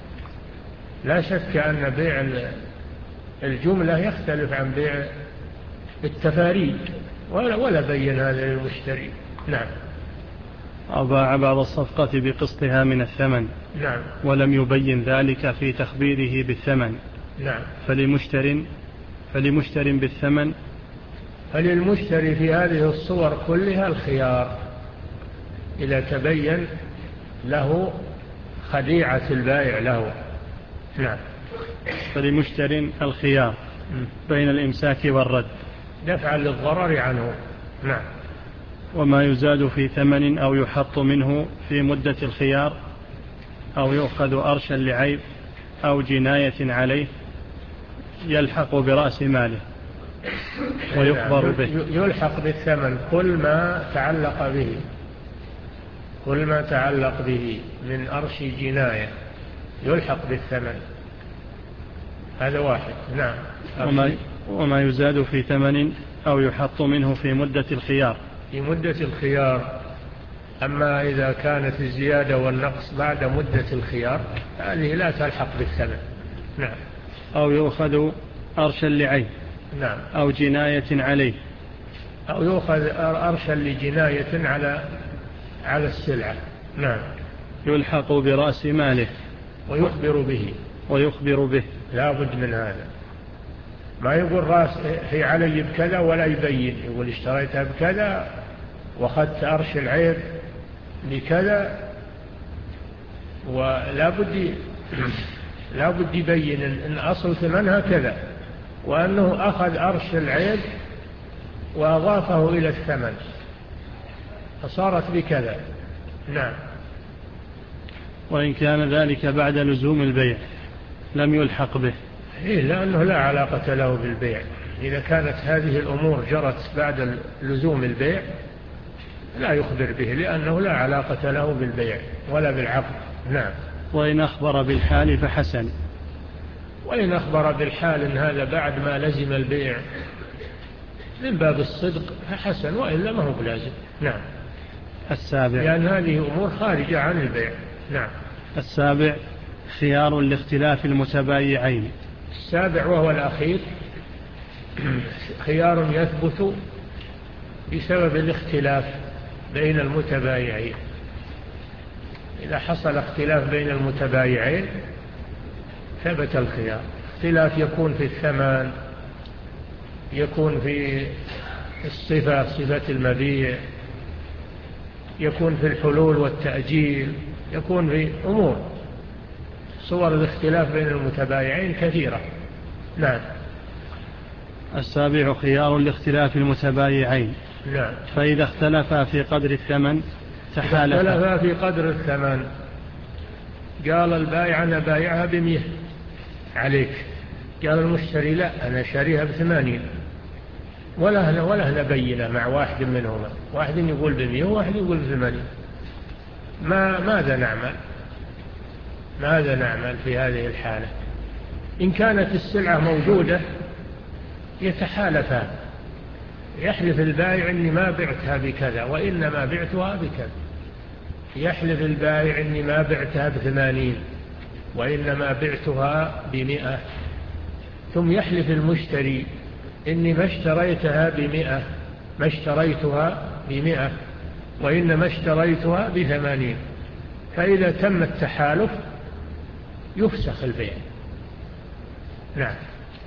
لا شك أن بيع الجملة يختلف عن بيع التفاريد، ولا, ولا بين هذا للمشتري. نعم. أو باع بعض الصفقة بقسطها من الثمن. نعم. ولم يبين ذلك في تخبيره بالثمن. نعم. فلمشتر فلمشتر بالثمن فللمشتري في هذه الصور كلها الخيار إذا تبين له خديعة البائع له. نعم. فلمشتر الخيار بين الإمساك والرد دفعا للضرر عنه. نعم. وما يزاد في ثمن أو يحط منه في مدة الخيار، أو يؤخذ أرشا لعيب أو جناية عليه، يلحق برأس ماله ويخبر به. يلحق بالثمن كل ما تعلق به، كل ما تعلق به من أرش جناية يلحق بالثمن، هذا واحد. نعم. وما, وما يزاد في ثمن أو يحط منه في مدة الخيار، في مدة الخيار. أما إذا كانت الزيادة والنقص بعد مدة الخيار هذه لا تلحق بالثمن. نعم. أو يؤخذ أرشا لعين. نعم. أو جناية عليه. أو يؤخذ أرشا لجناية على على السلعة. نعم. يلحق برأس ماله ويخبر به. ويخبر به. لا بد من هذا، ما يقول راس هي علي بكذا ولا يبين، يقول اشتريتها بكذا واخذت أرش العيب بكذا، ولا بد لا بد يبين ان اصل ثمنها كذا، وانه اخذ أرش العيب واضافه الى الثمن فصارت بكذا. نعم. وإن كان ذلك بعد لزوم البيع لم يلحق به. إيه، لأنه لا علاقة له بالبيع. إذا كانت هذه الأمور جرت بعد لزوم البيع لا يخبر به، لأنه لا علاقة له بالبيع ولا بالعقد. نعم. وإن أخبر بالحال فحسن. وإن أخبر بالحال إن هذا بعد ما لزم البيع من باب الصدق فحسن، وإلا ما هو بلازم. نعم. السابع، لأن هذه أمور خارجة عن البيع. نعم. السابع خيار لاختلاف المتبايعين. السابع وهو الأخير خيار يثبت بسبب الاختلاف بين المتبايعين. إذا حصل اختلاف بين المتبايعين ثبت الخيار. اختلاف يكون في الثمن، يكون في الصفة، صفة المبيع، يكون في الحلول والتأجيل، يكون في أمور. صور الاختلاف بين المتبايعين كثيرة. نعم. السابع خيار لاختلاف المتبايعين. نعم. فإذا اختلفا في قدر الثمن تحالفا. اختلفا في قدر الثمن، قال البائع أنا بايعها بمئة عليك، قال المشتري لا أنا شاريها بثمانين، ولا هنا ولا هنا بينة مع واحد منهما، واحد يقول بمئة وواحد يقول بثمانين. ما ماذا نعمل؟ ماذا نعمل في هذه الحالة؟ إن كانت السلعة موجودة يتحالفان، يحلف البائع إني ما بعتها بكذا وإنما بعتها بكذا، يحلف البائع إني ما بعتها بثمانين وإنما بعتها بمئة، ثم يحلف المشتري إني ما اشتريتها بمئة ما اشتريتها بمئة وإنما اشتريتها بثمانين. فإذا تم التحالف يفسخ البيع. نعم.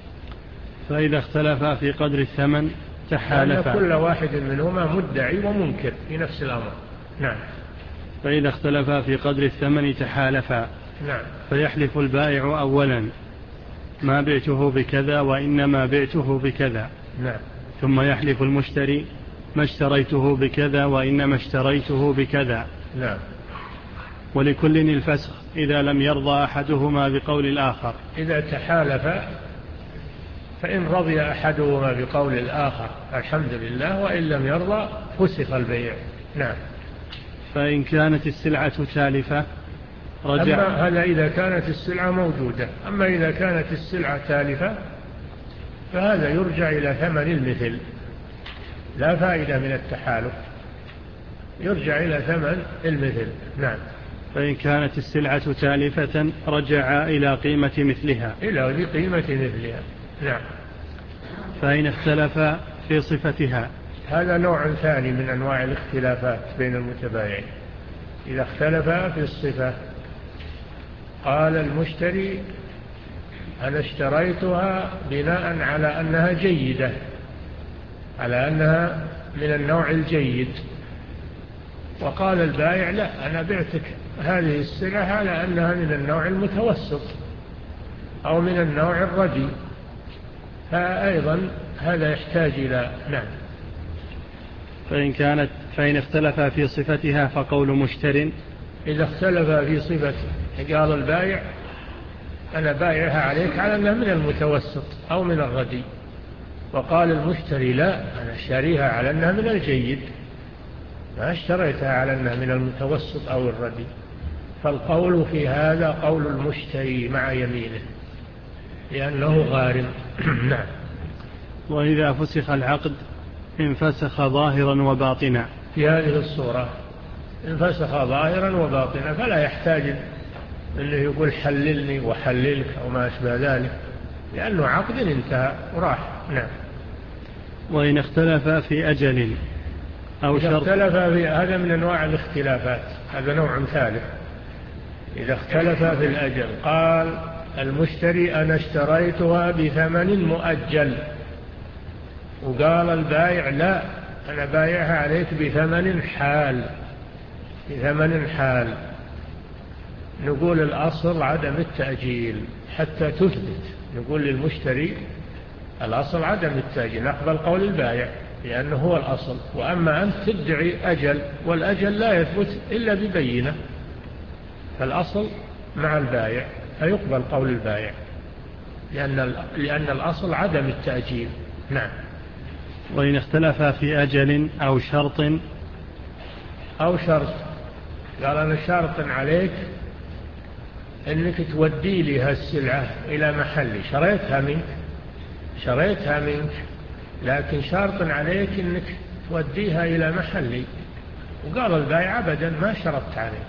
فإذا اختلفا في قدر الثمن تحالفا، كل واحد منهما مدعي ومنكر في نفس الأمر. نعم. فإذا اختلفا في قدر الثمن تحالفا. نعم. فيحلف البائع أولا ما بعته بكذا وإنما بعته بكذا. نعم. ثم يحلف المشتري ما اشتريته بكذا وإنما اشتريته بكذا. نعم. ولكل الفسخ إذا لم يرضى أحدهما بقول الآخر. إذا تحالف فإن رضي أحدهما بقول الآخر الحمد لله، وإن لم يرضى فسخ البيع. نعم. فإن كانت السلعة تالفة رجع. أما هذا إذا كانت السلعة موجودة. أما إذا كانت السلعة تالفة فهذا يرجع إلى ثمن المثل، لا فائدة من التحالف، يرجع إلى ثمن المثل. نعم. فإن كانت السلعة تالفة رجع إلى قيمة مثلها إلى قيمة مثلها. نعم. فإن اختلف في صفتها، هذا نوع ثاني من أنواع الاختلافات بين المتبايعين. إذا اختلف في الصفة، قال المشتري أنا اشتريتها بناء على أنها جيدة، على أنها من النوع الجيد، وقال البائع لا، أنا بعتك هذه السلعة على أنها من النوع المتوسط أو من النوع الردي، فأيضا هذا يحتاج إلى. نعم. فإن كانت فإن اختلف في صفتها فقول مشتر. إذا اختلف في صفة، قال البائع أنا بايعها عليك على أنها من المتوسط أو من الردي، وقال المشتري لا، أنا شاريها على أنها من الجيد، ما اشتريتها على أنها من المتوسط أو الردي، فالقول في هذا قول المشتري مع يمينه لأنه غارم. نعم. وإذا فسخ العقد انفسخ ظاهرا وباطنا. في هذه الصورة انفسخ ظاهرا وباطنا، فلا يحتاج أنه يقول حللني وحللك أو ما أشبه ذلك، لأنه عقد انتهى وراح. نعم. وإن اختلف في أجل أو شرط. اختلف في، هذا من أنواع الاختلافات، هذا نوع ثالث. إذا اختلف في الأجل، قال المشتري أنا اشتريتها بثمن مؤجل، وقال البائع لا، أنا بايعها عليك بثمن حال، بثمن حال. نقول الأصل عدم التأجيل حتى تثبت، نقول للمشتري الأصل عدم التأجيل، نقبل قول البائع لأنه هو الأصل، وأما أنت تدعي أجل، والأجل لا يثبت إلا ببينة، فالأصل مع البائع فيقبل قول البائع لأن, لأن الأصل عدم التأجيل. نعم. وإن اختلف في أجل أو شرط. أو شرط، قال أنا شرط عليك أنك تودي لي هالسلعة إلى محلي، شريتها منك شريتها منك لكن شرط عليك أنك توديها إلى محلي، وقال البائع أبدا ما شرطت عليه،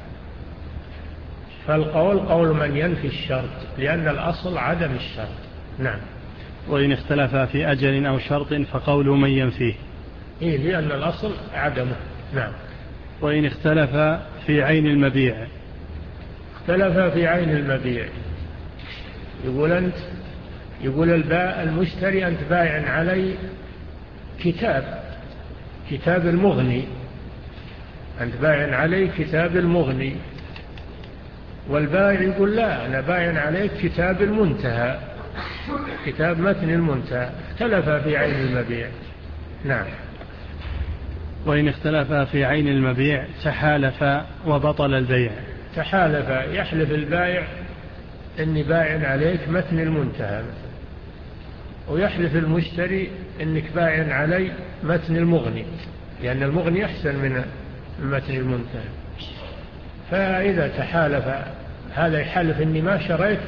فالقول قول من ينفي الشرط لأن الأصل عدم الشرط. نعم. وإن اختلف في أجل أو شرط فقول من ينفيه. إيه، لأن الأصل عدمه. نعم. وإن اختلف في عين المبيع. اختلف في عين المبيع، يقول أنت، يقول الباء المشتري أنت بايع علي كتاب كتاب المغني، أنت بايع علي كتاب المغني، والبائع يقول لا، أنا بايع عليك كتاب المنتهى، كتاب متن المنتهى. اختلف في عين المبيع. نعم. وإن اختلف في عين المبيع تحالف وبطل البيع. تحالف، يحلف البائع إني بايع عليك متن المنتهى، ويحلف المشتري إنك بايع علي متن المغني، لأن المغني أحسن من متن المنتهى. فإذا تحالف، هذا يحلف إني ما شريت،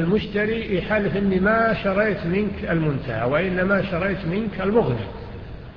المشتري يحلف إني ما شريت منك المنتهى وإنما شريت منك المغني،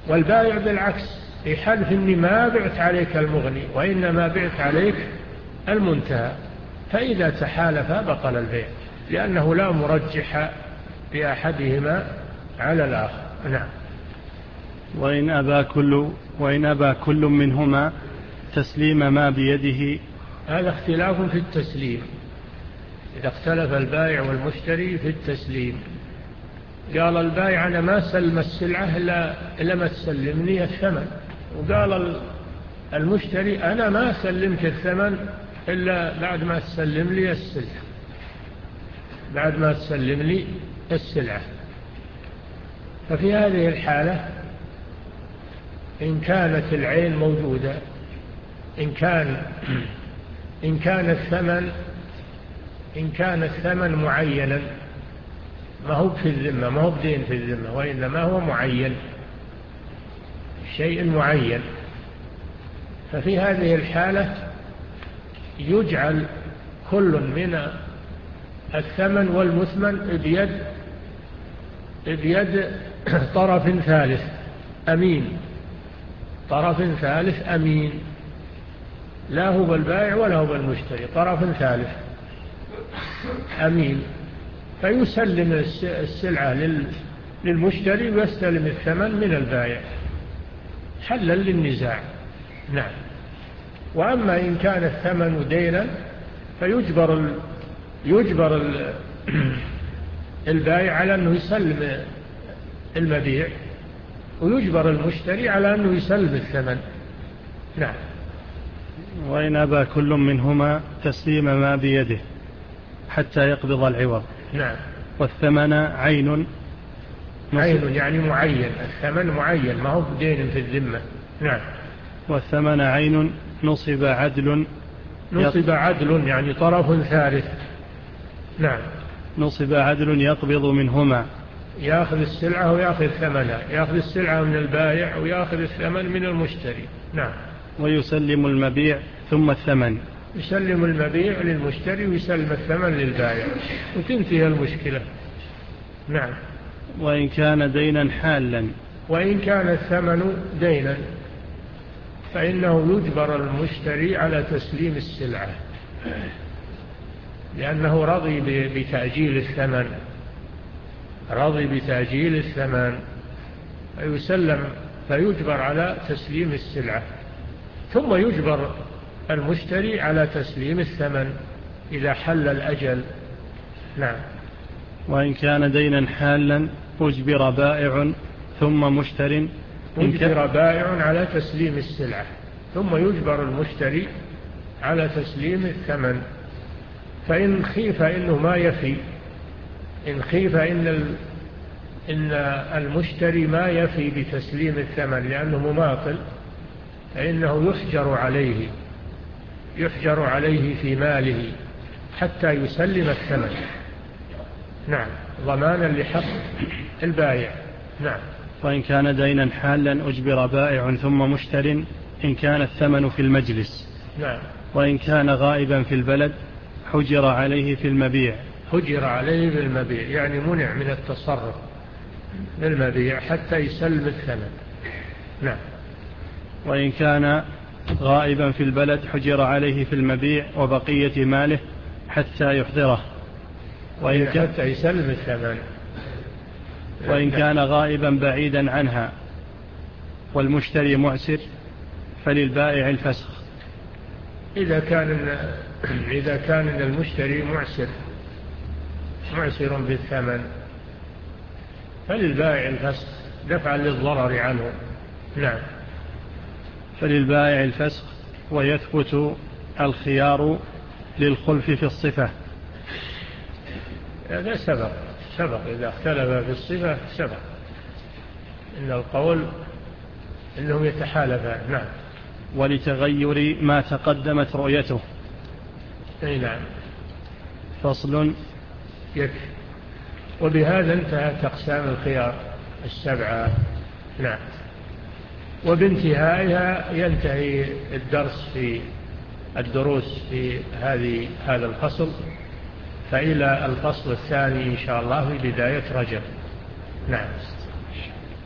والبائع بالعكس يحلف إني ما بعت عليك المغني وإنما بعت عليك المنتهى، فإذا تحالفا بطل البيع لأنه لا مرجح لأحدهما على الآخر. نعم. وإن أبى كل وإن أبى كل منهما تسليم ما بيده. هذا اختلاف في التسليم، إذا اختلف البائع والمشتري في التسليم، قال البائع أنا ما سلم السلعة إلا, إلا ما تسلمني الثمن، وقال المشتري أنا ما سلمت الثمن إلا بعد ما تسلم لي السلعة بعد ما تسلم لي السلعة. ففي هذه الحالة إن كانت العين موجودة، إن كان إن كان الثمن إن كان الثمن معينا، ما هو في الذمة، ما هو بدين في الذمة، وإنما هو معين، شيء معين، ففي هذه الحالة يجعل كل من الثمن والمثمن بيد بيد طرف ثالث أمين، طرف ثالث أمين، لا هو بالبائع ولا هو بالمشتري، طرف ثالث أمين، فيسلم السلعة للمشتري ويستلم الثمن من البائع حلا للنزاع. نعم. وأما إن كان الثمن دينا فيجبر ال... يجبر ال... البائع على أنه يسلم المبيع، ويجبر المشتري على أنه يسلم الثمن. نعم. وإن أبى كل منهما تسليم ما بيده حتى يقبض العوض. نعم. والثمن عين عين يعني معين، الثمن معين ما هو بدين في الذمة. نعم. والثمن عين نصب عدل نصب عدل يعني طرف ثالث. نعم. نصب عدل يقبض منهما، يأخذ السلعة ويأخذ ثمنها، يأخذ السلعة من البائع ويأخذ الثمن من المشتري. نعم. ويسلم المبيع ثم الثمن. يسلم المبيع للمشتري ويسلم الثمن للبائع وتنتهي المشكلة. نعم. وإن كان دينا حالا. وإن كان الثمن دينا فإنه يجبر المشتري على تسليم السلعة لأنه رضي بتأجيل الثمن، رضي بتأجيل الثمن فيسلم، فيجبر على تسليم السلعة، ثم يجبر المشتري على تسليم الثمن إذا حل الأجل. نعم. وإن كان دينا حالا أجبر بائع ثم مشتر. يجبر بائع على تسليم السلعة ثم يجبر المشتري على تسليم الثمن. فإن خيف إنه ما يفي، إن خيف إن, ال... إن المشتري ما يفي بتسليم الثمن لأنه مماطل، فإنه يحجر عليه يحجر عليه في ماله حتى يسلم الثمن. نعم. ضمانا لحق البائع. نعم. وإن كان دينا حالا أجبر بائع ثم مشتر إن كان الثمن في المجلس. نعم. وإن كان غائبا في البلد حجر عليه في المبيع. حجر عليه في المبيع يعني منع من التصرف بالمبيع حتى يسلم الثمن. نعم. وإن كان غائبا في البلد حجر عليه في المبيع وبقية ماله حتى يحضره. وإن حتى يسلم الثمن. وإن كان غائبا بعيدا عنها والمشتري معسر فللبائع الفسخ. إذا كان إذا كان المشتري معسر معسر بالثمن فللبائع الفسخ دفعا للضرر عنه. نعم. فللبائع الفسخ ويثبت الخيار للخلف في الصفة. هذا سبق سبق إذا اختلف في الصفة سبق إن القول إنهم يتحالفان. نعم. ولتغير ما تقدمت رؤيته. أي نعم. فصل. يكفي. وبهذا انتهت أقسام الخيار السبعة. نعم. وبانتهائها ينتهي الدرس في الدروس في هذه هذا الفصل، فإلى الفصل الثاني إن شاء الله في بداية رجب. نعم.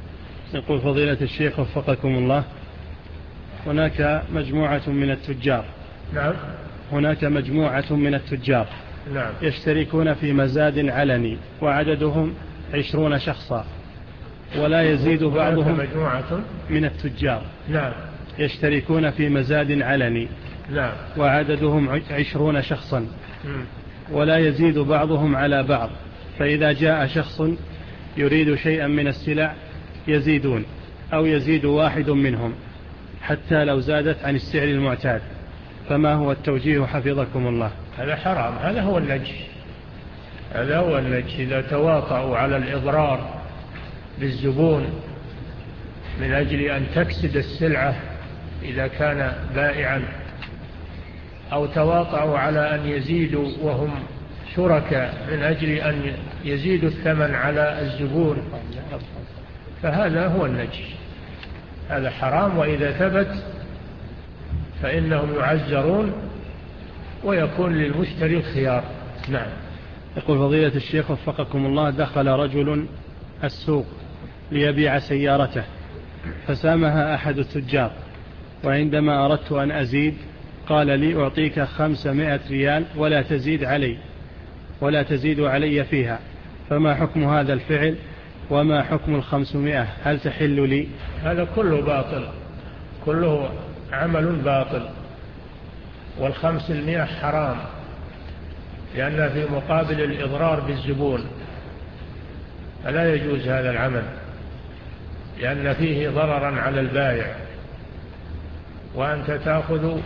يقول فضيلة الشيخ وفقكم الله، هناك مجموعة من التجار نعم هناك مجموعة من التجار نعم يشتركون في مزاد علني وعددهم عشرون شخصا، ولا يزيد بعضهم مجموعة من التجار نعم يشتركون في مزاد علني نعم وعددهم عشرون شخصا، ولا يزيد بعضهم على بعض، فإذا جاء شخص يريد شيئا من السلع يزيدون أو يزيد واحد منهم حتى لو زادت عن السعر المعتاد، فما هو التوجيه حفظكم الله؟ هذا حرام، هذا هو النجش، هذا هو النجش. إذا تواطؤوا على الإضرار بالزبون من أجل أن تكسد السلعة إذا كان بائعا، أو تواطؤوا على أن يزيدوا وهم شركاء من أجل أن يزيدوا الثمن على الزبون، فهذا هو النجش، هذا حرام. وإذا ثبت فإنهم يعزرون ويكون للمشتري الخيار. نعم. يقول فضيلة الشيخ وفقكم الله، دخل رجل السوق ليبيع سيارته فسامها أحد التجار، وعندما أردت أن أزيد قال لي أعطيك خمسمائة ريال ولا تزيد علي ولا تزيد علي فيها، فما حكم هذا الفعل وما حكم الخمسمائة؟ هل تحل لي؟ هذا كله باطل، كله عمل باطل، والخمسمائة حرام لأنها في مقابل الإضرار بالزبون، فلا يجوز هذا العمل لأن فيه ضررا على البائع، وأنت تأخذ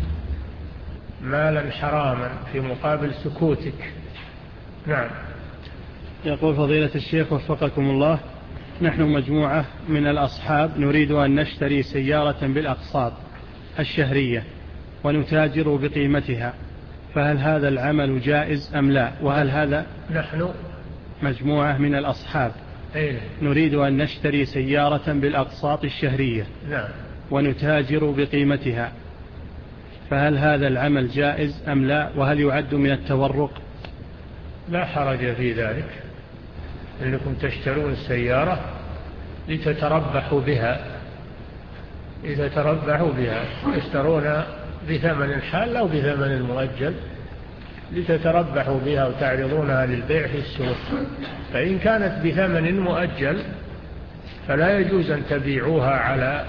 مالا حراما في مقابل سكوتك. نعم. يقول فضيلة الشيخ وفقكم الله، نحن مجموعة من الأصحاب نريد أن نشتري سيارة بالأقساط الشهرية ونتاجر بقيمتها، فهل هذا العمل جائز أم لا؟ وهل هذا نحن مجموعة من الأصحاب أين؟ نريد أن نشتري سيارة بالأقساط الشهرية نعم. ونتاجر بقيمتها، فهل هذا العمل جائز أم لا؟ وهل يعد من التورق؟ لا حرج في ذلك، إنكم تشترون السيارة لتتربحوا بها، لتتربحوا بها، تشترون بثمن حال أو بثمن مؤجل لتتربحوا بها وتعرضونها للبيع في السوق. فإن كانت بثمن مؤجل فلا يجوز أن تبيعوها على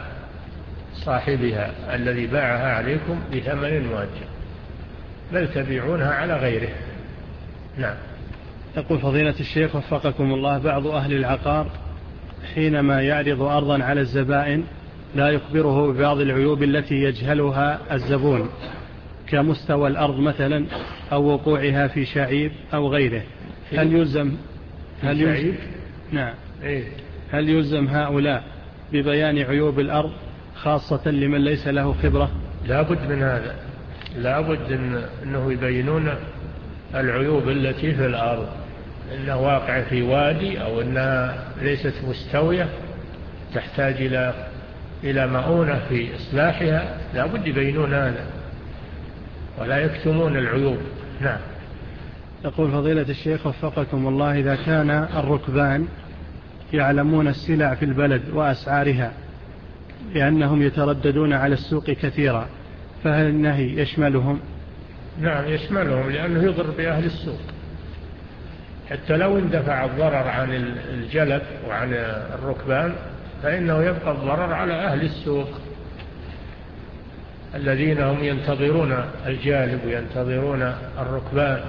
صاحبها الذي باعها عليكم بثمن مؤجل، بل تبيعونها على غيره. نعم. يقول فضيلة الشيخ وفقكم الله، بعض أهل العقار حينما يعرض أرضا على الزبائن لا يخبره ببعض العيوب التي يجهلها الزبون، كمستوى الأرض مثلا أو وقوعها في شعيب أو غيره، هل يلزم هل يلزم نعم إيه؟ هل يلزم هؤلاء ببيان عيوب الأرض خاصة لمن ليس له خبرة؟ لا بد من هذا، لا بد إن أنه يبينون العيوب التي في الأرض، إنها واقع في وادي أو إنها ليست مستوية تحتاج إلى إلى مؤونة في إصلاحها، لا بد يبينون هذا ولا يكتمون العيوب. نعم. يقول فضيلة الشيخ وفقكم الله، إذا كان الركبان يعلمون السلع في البلد وأسعارها لأنهم يترددون على السوق كثيرا، فهل النهي يشملهم؟ نعم يشملهم، لأنه يضر بأهل السوق، حتى لو اندفع الضرر عن الجلب وعن الركبان فإنه يبقى الضرر على أهل السوق الذين هم ينتظرون الجالب وينتظرون الركبان.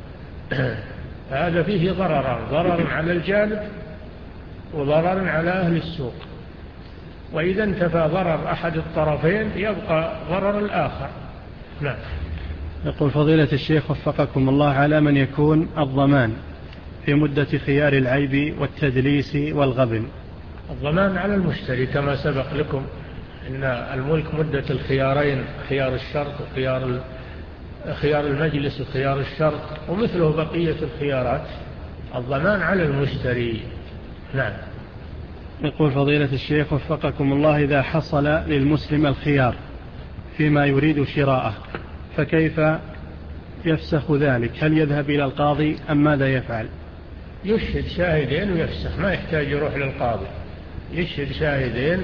هذا فيه ضرر، ضرر على الجالب وضرر على أهل السوق، وإذا انتفى ضرر أحد الطرفين يبقى ضرر الآخر. نعم. يقول فضيلة الشيخ وفقكم الله، على من يكون الضمان في مدة خيار العيب والتدليس والغبن؟ الضمان على المشتري كما سبق لكم، إن الملك مدة الخيارين، خيار الشرط وخيار خيار المجلس وخيار الشرط، ومثله بقية الخيارات، الضمان على المشتري. نعم. يقول فضيلة الشيخ وفقكم الله، إذا حصل للمسلم الخيار فيما يريد شراءه فكيف يفسخ ذلك؟ هل يذهب إلى القاضي أم ماذا يفعل؟ يشهد شاهدين ويفسخ، ما يحتاج يروح للقاضي، يشهد شاهدين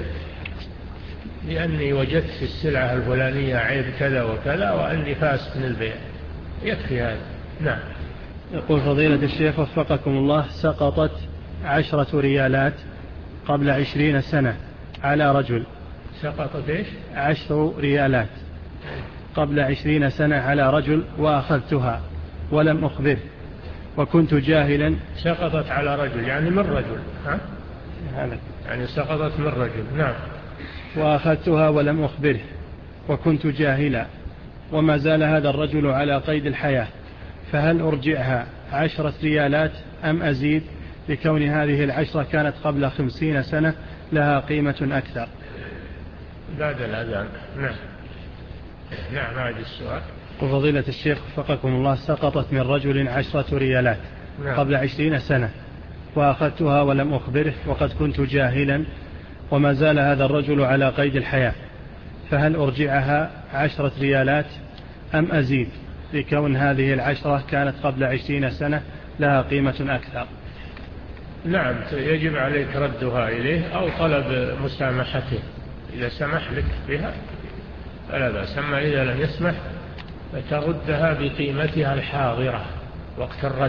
لأني وجدت في السلعة الفلانية عيب كذا وكذا وأني فاسق من البيع، يكفي هذا. نعم. يقول فضيلة الشيخ وفقكم الله، سقطت عشرة ريالات قبل عشرين سنة على رجل. سقطت إيش؟ عشر ريالات قبل عشرين سنة على رجل وأخذتها ولم أخبره وكنت جاهلا. سقطت على رجل يعني من رجل، ها؟ يعني سقطت من رجل. نعم. وأخذتها ولم أخبره وكنت جاهلا وما زال هذا الرجل على قيد الحياة، فهل أرجعها عشرة ريالات أم أزيد لكون هذه العشرة كانت قبل خمسين سنة لها قيمة أكثر؟ بعد الأذان. نعم. نعم. هذا السؤال. وفضيلة الشيخ وفقكم الله، سقطت من رجل عشرة ريالات نعم. قبل عشرين سنة وأخذتها ولم أخبره وقد كنت جاهلا وما زال هذا الرجل على قيد الحياة، فهل أرجعها عشرة ريالات أم أزيد لكون هذه العشرة كانت قبل عشرين سنة لها قيمة أكثر؟ نعم، يجب عليك ردها إليه أو طلب مسامحته. إذا سمح لك بها فلا بأس، أما إذا لم يسمح فتردها بقيمتها الحاضرة وقت الرد،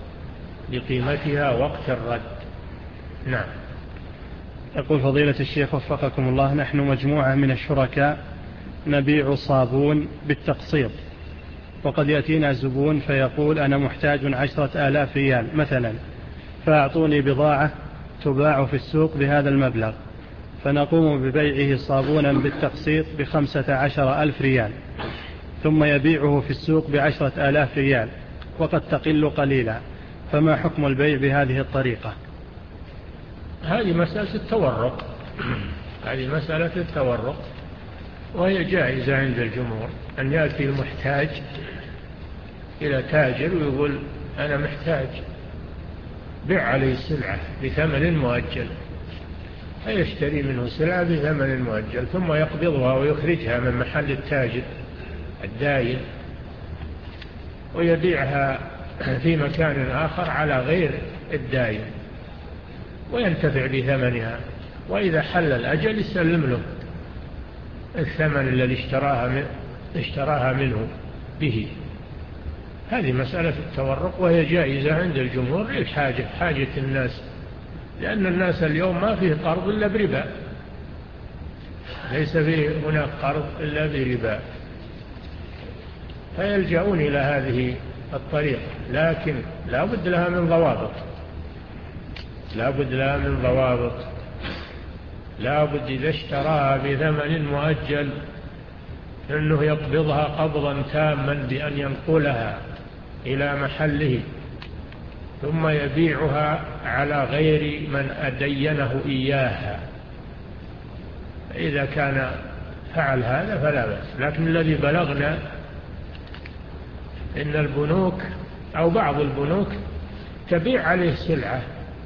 بقيمتها وقت الرد. نعم. يقول فضيلة الشيخ وفقكم الله، نحن مجموعة من الشركاء نبيع صابون بالتقسيط، وقد يأتينا زبون فيقول أنا محتاج عشرة آلاف ريال مثلا، فأعطوني بضاعة تباع في السوق بهذا المبلغ، فنقوم ببيعه صابونا بالتقسيط بخمسة عشر ألف ريال، ثم يبيعه في السوق بعشرة آلاف ريال وقد تقل قليلا، فما حكم البيع بهذه الطريقة؟ هذه مسألة التورق هذه مسألة التورق وهي جائزة عند الجمهور، أن يأتي المحتاج إلى تاجر ويقول أنا محتاج، بيع عليه سلعة بثمن مؤجل، فيشتري منه سلعة بثمن مؤجل ثم يقبضها ويخرجها من محل التاجر الداين ويبيعها في مكان آخر على غير الداين وينتفع بثمنها، وإذا حل الأجل يسلم له الثمن الذي اشتراها من اشتراها منه به. هذه مسألة التورق وهي جائزة عند الجمهور للحاجة، حاجة الناس، لأن الناس اليوم ما فيه قرض إلا بربا، ليس فيه هناك قرض إلا بربا، فيلجأون إلى هذه الطريقة، لكن لا بد لها من ضوابط، لا بد لها من ضوابط لا بد إذا اشتراها بثمن مؤجل أنه يقبضها قبضا تاما بأن ينقلها إلى محله ثم يبيعها على غير من أدينه إياها. إذا كان فعل هذا فلا بأس، لكن الذي بلغنا إن البنوك أو بعض البنوك تبيع عليه سلعة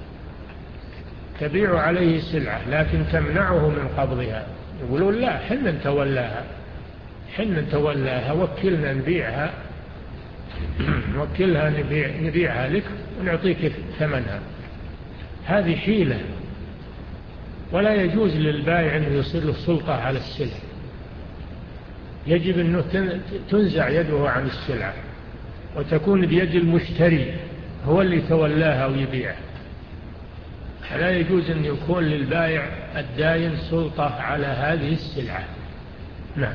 تبيع عليه سلعة لكن تمنعه من قبضها، يقولون لا حنا نتولاها حنا نتولاها وكلنا نبيعها وكلها نبيع نبيعها لك ونعطيك ثمنها. هذه حيلة، ولا يجوز للبائع أنه يصير له سلطة على السلعة، يجب أنه تنزع يده عن السلعة وتكون بيد المشتري هو اللي تولاها ويبيعها. لا يجوز أن يكون للبائع الداين سلطة على هذه السلعة. نعم.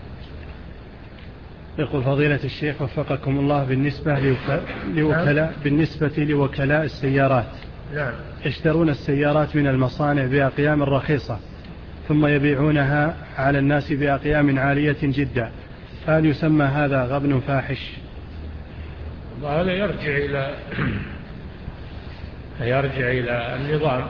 يقول فضيلة الشيخ وفقكم الله، بالنسبة لوكلاء بالنسبة لوكلاء السيارات، نعم، يشترون السيارات من المصانع بأقيام رخيصة ثم يبيعونها على الناس بأقيام عالية جدا، هل يسمى هذا غبن فاحش؟ هذا يرجع إلى يرجع إلى النظام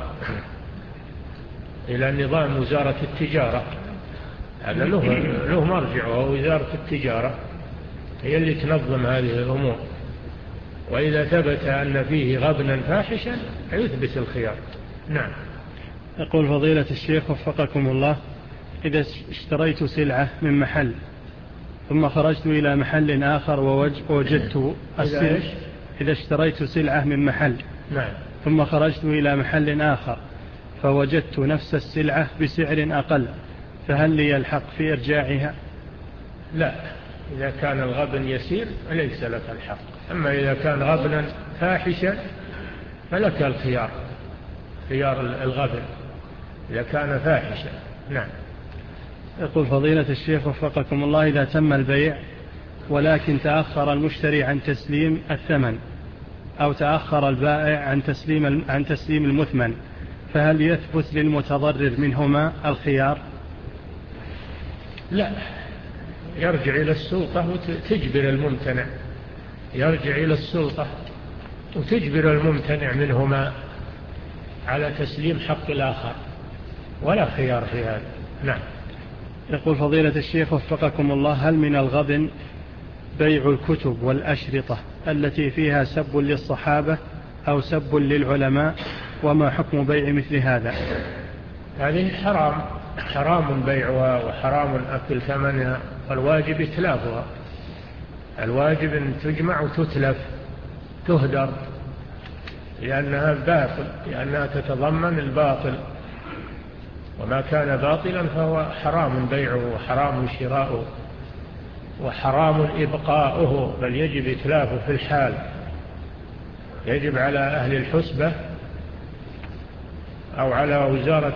إلى نظام وزارة التجارة، هذا له له مرجع، وهو وزارة التجارة هي اللي تنظم هذه الأمور، وإذا ثبت أن فيه غبنا فاحشا يثبت الخيار. نعم. يقول فضيلة الشيخ وفقكم الله، إذا اشتريت سلعة من محل ثم خرجت إلى محل آخر ووجدت السلعة، إذا اشتريت سلعة من محل نعم. ثم خرجت إلى محل آخر فوجدت نفس السلعة بسعر أقل، فهل لي الحق في إرجاعها؟ لا، إذا كان الغبن يسير فليس لك الحق، أما إذا كان غبنا فاحشا فلك الخيار، خيار الغبن إذا كان فاحشا. نعم. يقول فضيلة الشيخ وفقكم الله: إذا تم البيع ولكن تأخر المشتري عن تسليم الثمن أو تأخر البائع عن تسليم عن تسليم المثمن، فهل يثبت للمتضرر منهما الخيار؟ لا، يرجع إلى السلطة وتجبر الممتنع، يرجع إلى السلطة وتجبر الممتنع منهما على تسليم حق الآخر، ولا خيار في هذا. نعم. يقول فضيلة الشيخ وفقكم الله: هل من الغبن بيع الكتب والأشرطة التي فيها سب للصحابة أو سب للعلماء، وما حكم بيع مثل هذا؟ هذه حرام، حرام بيعها وحرام أكل ثمنها، والواجب إتلافها، الواجب أن تجمع وتتلف تهدر، لأنها باطل، لأنها تتضمن الباطل، وما كان باطلا فهو حرام بيعه وحرام شراؤه وحرام إبقاؤه، بل يجب إتلافه في الحال. يجب على أهل الحسبة أو على وزارة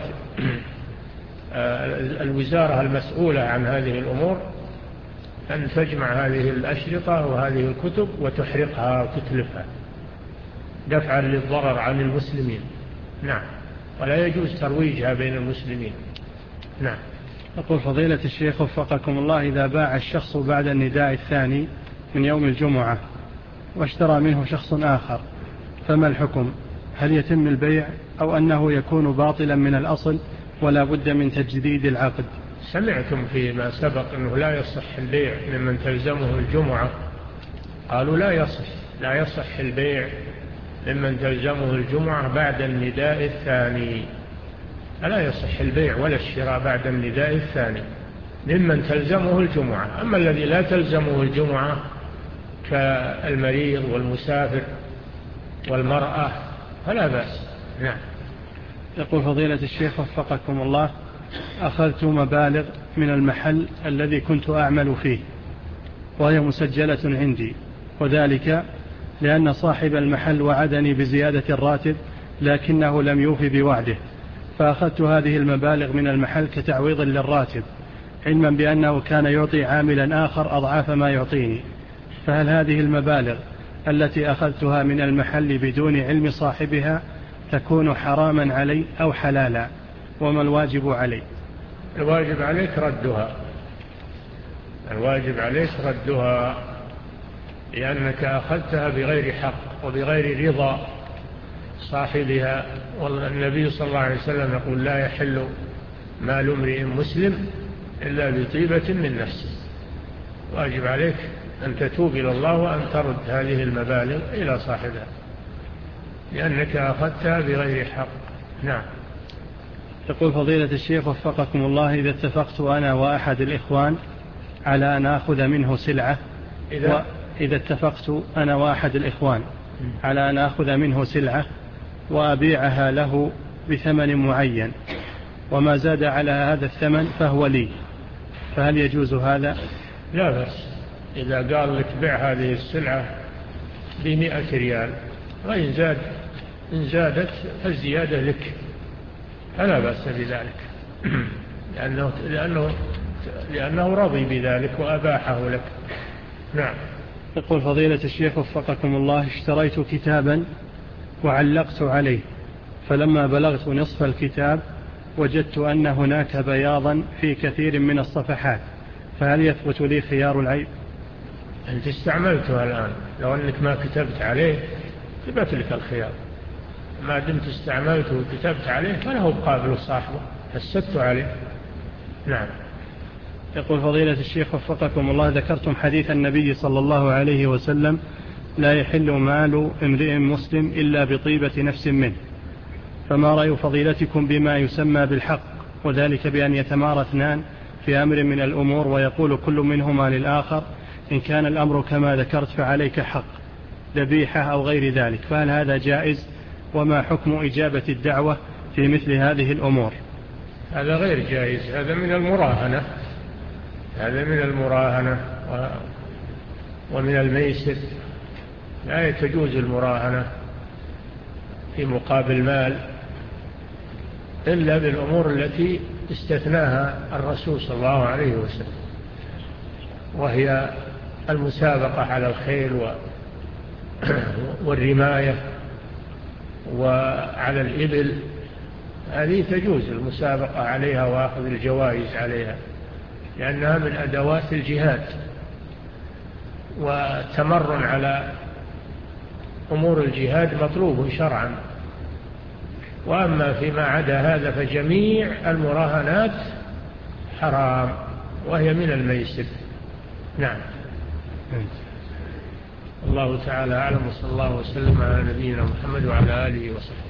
الوزارة المسؤولة عن هذه الأمور أن تجمع هذه الأشرطة وهذه الكتب وتحرقها وتتلفها دفعا للضرر عن المسلمين. نعم. ولا يجوز ترويجها بين المسلمين. نعم. يقول فضيلة الشيخ وفقكم الله: إذا باع الشخص بعد النداء الثاني من يوم الجمعة واشترى منه شخص آخر، فما الحكم؟ هل يتم البيع أو أنه يكون باطلا من الأصل ولا بد من تجديد العقد؟ سمعتم فيما سبق أنه لا يصح البيع ممن تلزمه الجمعة، قالوا لا يصح لا يصح البيع ممن تلزمه الجمعة بعد النداء الثاني، لا يصح البيع ولا الشراء بعد النداء الثاني ممن تلزمه الجمعة. أما الذي لا تلزمه الجمعة كالمريض والمسافر والمرأة فلا بأس. نعم. يقول فضيلة الشيخ وفقكم الله: أخذت مبالغ من المحل الذي كنت أعمل فيه وهي مسجلة عندي، وذلك لأن صاحب المحل وعدني بزيادة الراتب لكنه لم يوفي بوعده، فأخذت هذه المبالغ من المحل كتعويض للراتب، علما بأنه كان يعطي عاملا آخر أضعاف ما يعطيني، فهل هذه المبالغ التي أخذتها من المحل بدون علم صاحبها تكون حراما علي أو حلالا، وما الواجب علي؟ الواجب عليك ردها، الواجب عليك ردها لأنك أخذتها بغير حق وبغير رضا صاحبها، والنبي صلى الله عليه وسلم يقول: لا يحل مال امرئ مسلم إلا بطيبة من نفسه. واجب عليك أن تتوب إلى الله وأن ترد هذه المبالغ إلى صاحبها لأنك أخذتها بغير حق. نعم. يقول فضيلة الشيخ وفقكم الله: إذا اتفقت أنا وأحد الإخوان على أن أخذ منه سلعة إذا, إذا اتفقت أنا وأحد الإخوان على أن أخذ منه سلعة وأبيعها له بثمن معين وما زاد على هذا الثمن فهو لي، فهل يجوز هذا؟ لا بأس، إذا قال لك بيع هذه السلعة بمئة ريال وإن زاد إن زادت فالزيادة لك، فلا بأس بذلك لأنه, لأنه, لأنه رضي بذلك وأباحه لك. نعم. يقول فضيلة الشيخ وفقكم الله: اشتريت كتابا وعلقت عليه، فلما بلغت نصف الكتاب وجدت أن هناك بياضا في كثير من الصفحات، فهل يثبت لي خيار العيب؟ أنت استعملتها الآن، لو أنك ما كتبت عليه ثبت لك الخيار، ما دمت استعملته وكتبت عليه فله بقابل صاحبه فسدت عليه. نعم. يقول فضيلة الشيخ وفقكم الله: ذكرتم حديث النبي صلى الله عليه وسلم: لا يحل مال امرئ مسلم إلا بطيبة نفس منه، فما رأي فضيلتكم بما يسمى بالحق، وذلك بأن يتمارى اثنان في أمر من الأمور ويقول كل منهما للآخر: إن كان الأمر كما ذكرت فعليك حق، ذبيحة أو غير ذلك، فهل هذا جائز؟ وما حكم إجابة الدعوة في مثل هذه الأمور؟ هذا غير جائز، هذا من المراهنة، هذا من المراهنة ومن الميسر. لا تجوز المراهنة في مقابل مال إلا بالأمور التي استثناها الرسول صلى الله عليه وسلم، وهي المسابقة على الخيل والرماية وعلى الإبل، هذه تجوز المسابقة عليها وأخذ الجوائز عليها، لأنها من أدوات الجهاد والتمرن على أمور الجهاد مطلوب شرعا. وأما فيما عدا هذا فجميع المراهنات حرام وهي من الميسر. نعم. الله تعالى أعلم، وصلى الله وسلم على نبينا محمد وعلى آله وصحبه.